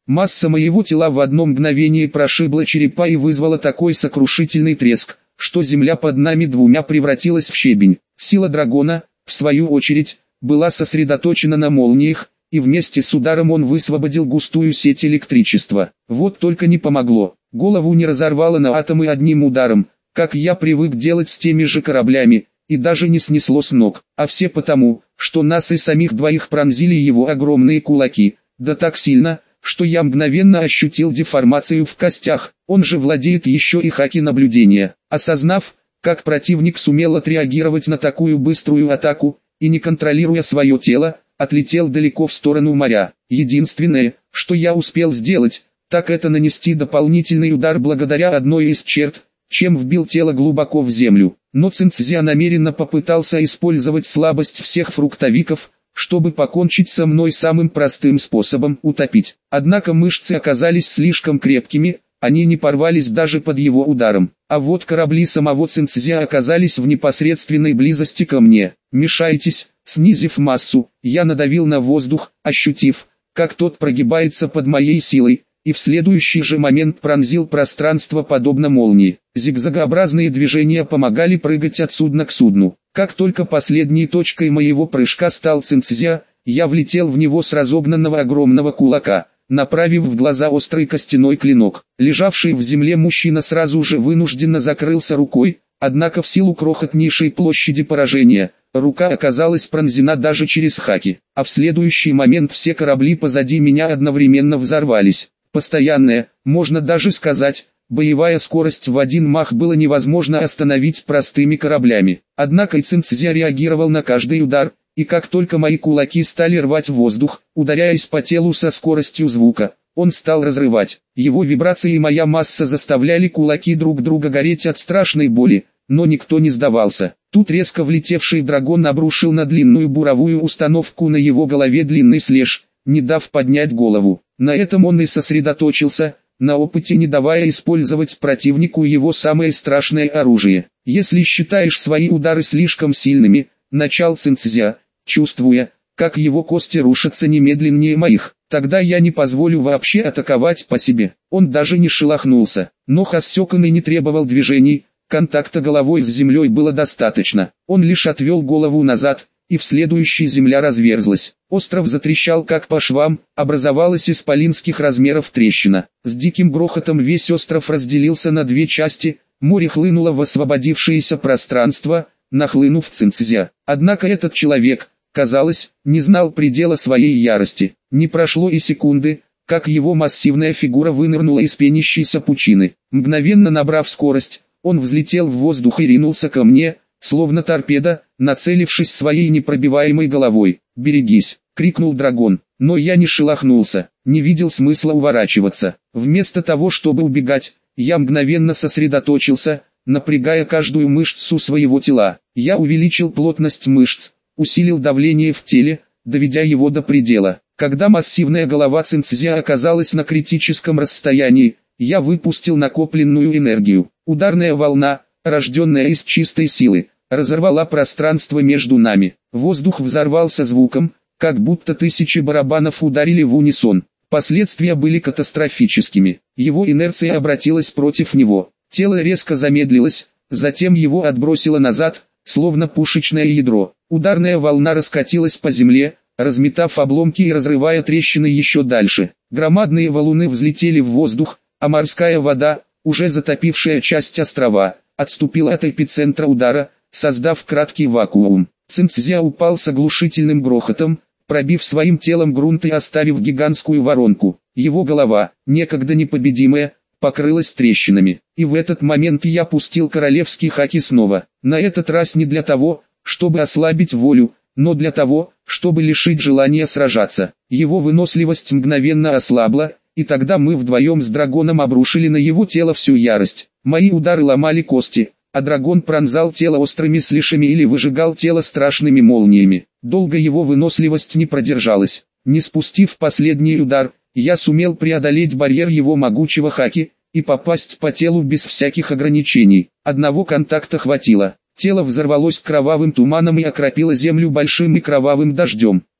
Масса моего тела в одно мгновение прошибла черепа и вызвала такой сокрушительный треск, что земля под нами двумя превратилась в щебень. Сила дракона, в свою очередь, была сосредоточена на молниях, и вместе с ударом он высвободил густую сеть электричества. Вот только не помогло. Голову не разорвало на атомы одним ударом, как я привык делать с теми же кораблями, и даже не снесло с ног. А все потому, что нас и самих двоих пронзили его огромные кулаки, да так сильно, что я мгновенно ощутил деформацию в костях. Он же владеет еще и хаки наблюдения. Осознав, как противник сумел отреагировать на такую быструю атаку, и не контролируя свое тело, отлетел далеко в сторону моря. Единственное, что я успел сделать, так это нанести дополнительный удар благодаря одной из черт, чем вбил тело глубоко в землю. Но Цинцзя намеренно попытался использовать слабость всех фруктовиков, чтобы покончить со мной самым простым способом – утопить. Однако мышцы оказались слишком крепкими, они не порвались даже под его ударом. А вот корабли самого Цинцзя оказались в непосредственной близости ко мне. «Мешайтесь», снизив массу, я надавил на воздух, ощутив, как тот прогибается под моей силой, и в следующий же момент пронзил пространство подобно молнии. Зигзагообразные движения помогали прыгать от судна к судну. Как только последней точкой моего прыжка стал Цинцзя, я влетел в него с разогнанного огромного кулака, направив в глаза острый костяной клинок. Лежавший в земле мужчина сразу же вынужденно закрылся рукой, однако в силу крохотнейшей площади поражения, рука оказалась пронзена даже через хаки, а в следующий момент все корабли позади меня одновременно взорвались. Постоянная, можно даже сказать, боевая скорость в один мах было невозможно остановить простыми кораблями. Однако и Цинцзя реагировал на каждый удар, и как только мои кулаки стали рвать воздух, ударяясь по телу со скоростью звука, он стал разрывать. Его вибрации и моя масса заставляли кулаки друг друга гореть от страшной боли, но никто не сдавался. Тут резко влетевший дракон обрушил на длинную буровую установку на его голове длинный слеж, не дав поднять голову. На этом он и сосредоточился, на опыте не давая использовать противнику его самое страшное оружие. «Если считаешь свои удары слишком сильными», — начал Цинцзя, чувствуя, как его кости рушатся немедленнее моих, «тогда я не позволю вообще атаковать по себе». Он даже не шелохнулся, но Хассёкан и не требовал движений, контакта головой с землей было достаточно. Он лишь отвел голову назад, и в следующей земля разверзлась. Остров затрещал как по швам, образовалась исполинских размеров трещина. С диким грохотом весь остров разделился на две части, море хлынуло в освободившееся пространство, нахлынув Цинцзя. Однако этот человек, казалось, не знал предела своей ярости. Не прошло и секунды, как его массивная фигура вынырнула из пенящейся пучины. Мгновенно набрав скорость, он взлетел в воздух и ринулся ко мне, словно торпеда, нацелившись своей непробиваемой головой. «Берегись!» — крикнул дракон, но я не шелохнулся, не видел смысла уворачиваться. Вместо того, чтобы убегать, я мгновенно сосредоточился, напрягая каждую мышцу своего тела. Я увеличил плотность мышц, усилил давление в теле, доведя его до предела. Когда массивная голова Цинцзя оказалась на критическом расстоянии, я выпустил накопленную энергию. Ударная волна, рожденная из чистой силы, разорвала пространство между нами. Воздух взорвался звуком, как будто тысячи барабанов ударили в унисон. Последствия были катастрофическими. Его инерция обратилась против него. Тело резко замедлилось, затем его отбросило назад, словно пушечное ядро. Ударная волна раскатилась по земле, разметав обломки и разрывая трещины еще дальше. Громадные валуны взлетели в воздух, а морская вода, уже затопившая часть острова, отступила от эпицентра удара, создав краткий вакуум. Цинцзя упал с оглушительным грохотом, пробив своим телом грунт и оставив гигантскую воронку. Его голова, некогда непобедимая, покрылась трещинами. И в этот момент я пустил королевский хаки снова. На этот раз не для того, чтобы ослабить волю, но для того, чтобы лишить желания сражаться. Его выносливость мгновенно ослабла, и тогда мы вдвоем с драконом обрушили на его тело всю ярость. Мои удары ломали кости, а дракон пронзал тело острыми слишами или выжигал тело страшными молниями. Долго его выносливость не продержалась. Не спустив последний удар, я сумел преодолеть барьер его могучего хаки и попасть по телу без всяких ограничений. Одного контакта хватило. Тело взорвалось кровавым туманом и окропило землю большим и кровавым дождем.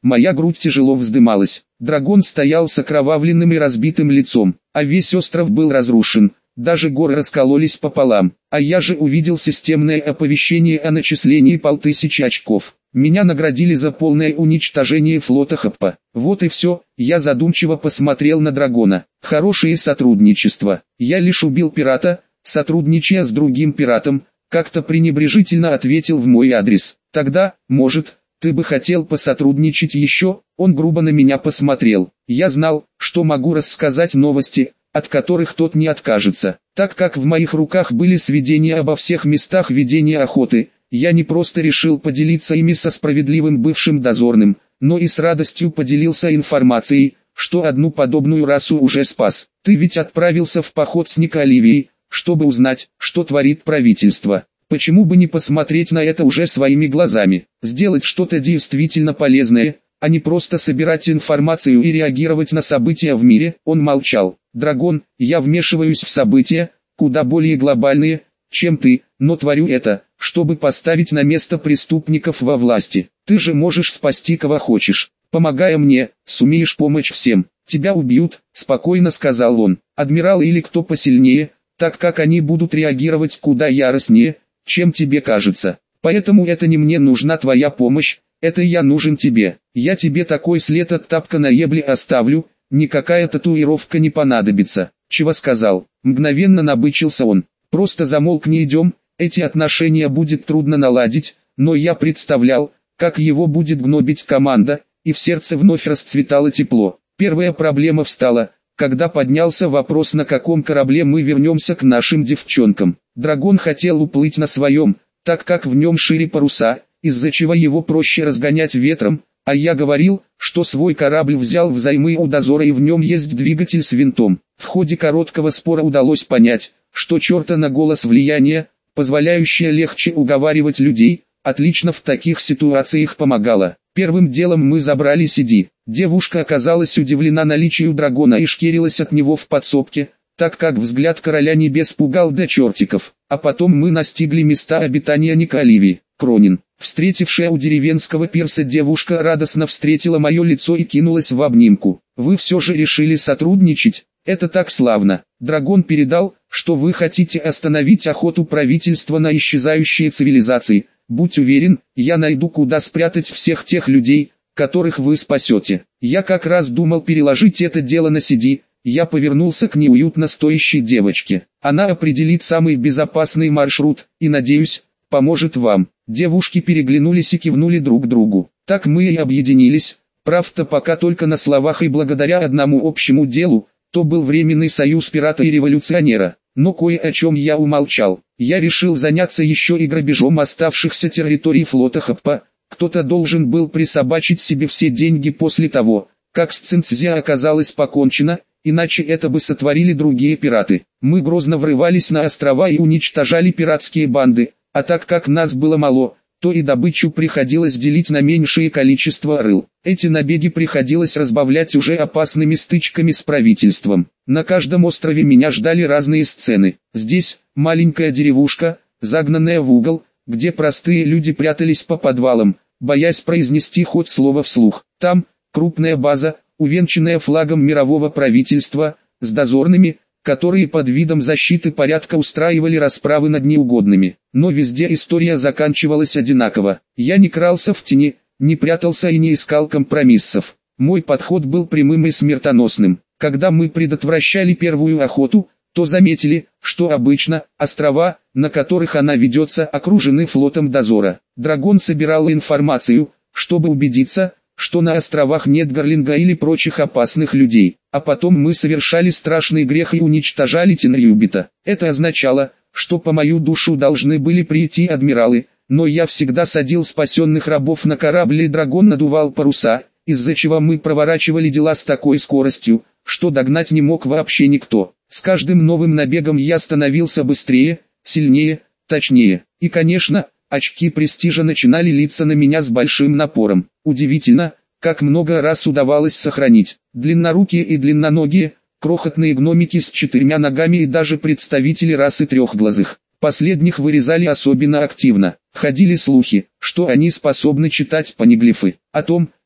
Моя грудь тяжело вздымалась. Драгон стоял с окровавленным и разбитым лицом, а весь остров был разрушен. Даже горы раскололись пополам, а я же увидел системное оповещение о начислении полтысячи очков. Меня наградили за полное уничтожение флота Хаппа. Вот и все, я задумчиво посмотрел на Драгона. Хорошее сотрудничество. Я лишь убил пирата, сотрудничая с другим пиратом, как-то пренебрежительно ответил в мой адрес. Тогда, может, ты бы хотел посотрудничать еще? Он грубо на меня посмотрел. Я знал, что могу рассказать новости, от которых тот не откажется. Так как в моих руках были сведения обо всех местах ведения охоты, я не просто решил поделиться ими со справедливым бывшим дозорным, но и с радостью поделился информацией, что одну подобную расу уже спас. Ты ведь отправился в поход с Николивией, чтобы узнать, что творит правительство. Почему бы не посмотреть на это уже своими глазами, сделать что-то действительно полезное, а не просто собирать информацию и реагировать на события в мире? Он молчал. Драгон, я вмешиваюсь в события, куда более глобальные, чем ты, но творю это, чтобы поставить на место преступников во власти. Ты же можешь спасти кого хочешь. Помогая мне, сумеешь помочь всем. Тебя убьют, спокойно сказал он. Адмирал или кто посильнее, так как они будут реагировать куда яростнее, чем тебе кажется. Поэтому это не мне нужна твоя помощь, это я нужен тебе. Я тебе такой след от тапка на ебле оставлю, никакая татуировка не понадобится. Чего сказал? Мгновенно набычился он. Просто замолкни, идем, эти отношения будет трудно наладить, но я представлял, как его будет гнобить команда, и в сердце вновь расцветало тепло. Первая проблема встала, когда поднялся вопрос, на каком корабле мы вернемся к нашим девчонкам. Драгон хотел уплыть на своем, так как в нем шире паруса, из-за чего его проще разгонять ветром, а я говорил, что свой корабль взял взаймы у дозора и в нем есть двигатель с винтом. В ходе короткого спора удалось понять, что черта на голос влияние, позволяющее легче уговаривать людей, отлично в таких ситуациях помогало. Первым делом мы забрали Сиди. Девушка оказалась удивлена наличию драгона и шкерилась от него в подсобке, так как взгляд короля небес пугал до чертиков. А потом мы настигли места обитания Николивии. Кронин, встретившая у деревенского пирса девушка, радостно встретила мое лицо и кинулась в обнимку. Вы все же решили сотрудничать? Это так славно. Драгон передал, что вы хотите остановить охоту правительства на исчезающие цивилизации. Будь уверен, я найду, куда спрятать всех тех людей, которых вы спасете. Я как раз думал переложить это дело на Сиди. Я повернулся к неуютно стоящей девочке. Она определит самый безопасный маршрут, и, надеюсь, поможет вам. Девушки переглянулись и кивнули друг другу. Так мы и объединились, правда пока только на словах и благодаря одному общему делу, то был временный союз пирата и революционера. Но кое о чем я умолчал. Я решил заняться еще и грабежом оставшихся территорий флота Хаппа. Кто-то должен был присобачить себе все деньги после того, как с Цинцзя оказалось покончено, иначе это бы сотворили другие пираты. Мы грозно врывались на острова и уничтожали пиратские банды, а так как нас было мало, то и добычу приходилось делить на меньшее количество рыл. Эти набеги приходилось разбавлять уже опасными стычками с правительством. На каждом острове меня ждали разные сцены. Здесь маленькая деревушка, загнанная в угол, где простые люди прятались по подвалам, боясь произнести хоть слово вслух. Там крупная база, увенчанная флагом мирового правительства, с дозорными, которые под видом защиты порядка устраивали расправы над неугодными. Но везде история заканчивалась одинаково. Я не крался в тени, не прятался и не искал компромиссов. Мой подход был прямым и смертоносным. Когда мы предотвращали первую охоту, то заметили, что обычно острова, на которых она ведется, окружены флотом дозора. Драгон собирал информацию, чтобы убедиться, что на островах нет Гарлинга или прочих опасных людей. А потом мы совершали страшный грех и уничтожали Тенрюбита. Это означало, что по мою душу должны были прийти адмиралы, но я всегда садил спасенных рабов на корабль, и драгон надувал паруса, из-за чего мы проворачивали дела с такой скоростью, что догнать не мог вообще никто. С каждым новым набегом я становился быстрее, сильнее, точнее. И, конечно, очки престижа начинали литься на меня с большим напором. Удивительно, как много раз удавалось сохранить. Длиннорукие и длинноногие, крохотные гномики с четырьмя ногами и даже представители расы трехглазых. Последних вырезали особенно активно. Ходили слухи, что они способны читать панеглифы. О том,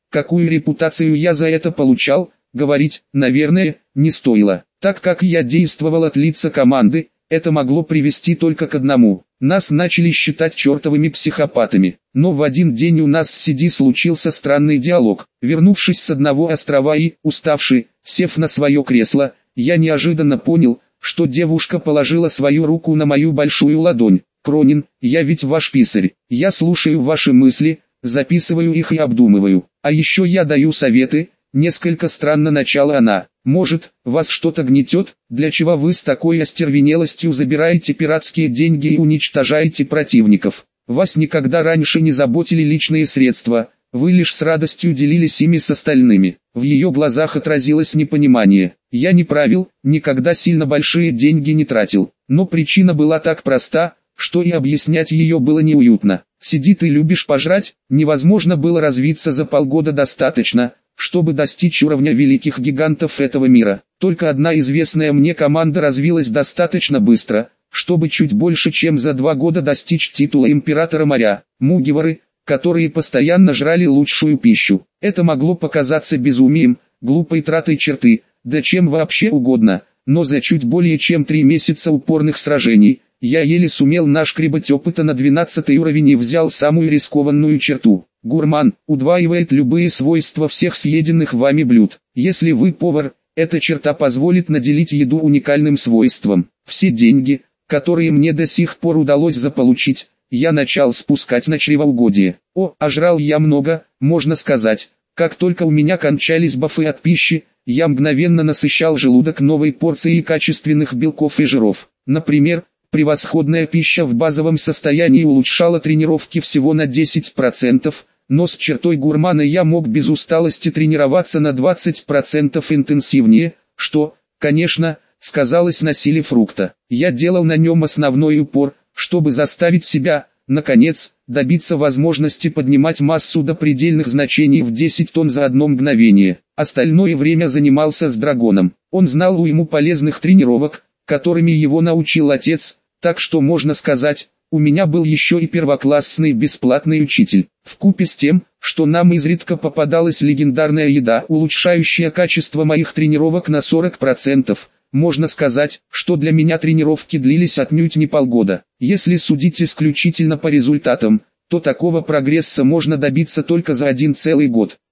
какую репутацию я за это получал, говорить, наверное, не стоило. Так как я действовал от лица команды, это могло привести только к одному. Нас начали считать чертовыми психопатами. Но в один день у нас с Сиди случился странный диалог. Вернувшись с одного острова и, уставший, сев на свое кресло, я неожиданно понял, что девушка положила свою руку на мою большую ладонь. «Кронин, я ведь ваш писарь. Я слушаю ваши мысли, записываю их и обдумываю. А еще я даю советы». Несколько странно начала она. «Может, вас что-то гнетет, для чего вы с такой остервенелостью забираете пиратские деньги и уничтожаете противников? Вас никогда раньше не заботили личные средства, вы лишь с радостью делились ими с остальными». В ее глазах отразилось непонимание. Я не правил, никогда сильно большие деньги не тратил. Но причина была так проста, что и объяснять ее было неуютно. «Сиди, ты любишь пожрать?» Невозможно было развиться за полгода достаточно, чтобы достичь уровня великих гигантов этого мира. Только одна известная мне команда развилась достаточно быстро, чтобы чуть больше чем за два года достичь титула императора моря. Мугиворы, которые постоянно жрали лучшую пищу. Это могло показаться безумием, глупой тратой черты, да чем вообще угодно, но за чуть более чем три месяца упорных сражений, я еле сумел нашкребать опыта на двенадцатый уровень и взял самую рискованную черту. Гурман удваивает любые свойства всех съеденных вами блюд. Если вы повар, эта черта позволит наделить еду уникальным свойством. Все деньги, которые мне до сих пор удалось заполучить, я начал спускать на чревоугодие. О, а жрал я много, можно сказать. Как только у меня кончались бафы от пищи, я мгновенно насыщал желудок новой порцией качественных белков и жиров. Например, превосходная пища в базовом состоянии улучшала тренировки всего на десять процентов, но с чертой гурмана я мог без усталости тренироваться на двадцать процентов интенсивнее, что, конечно, сказалось на силе фрукта. Я делал на нем основной упор, чтобы заставить себя, наконец, добиться возможности поднимать массу до предельных значений в десять тонн за одно мгновение. Остальное время занимался с драконом. Он знал уйму полезных тренировок, которыми его научил отец, так что можно сказать, у меня был еще и первоклассный бесплатный учитель. Вкупе с тем, что нам изредка попадалась легендарная еда, улучшающая качество моих тренировок на сорок процентов, можно сказать, что для меня тренировки длились отнюдь не полгода. Если судить исключительно по результатам, то такого прогресса можно добиться только за один целый год.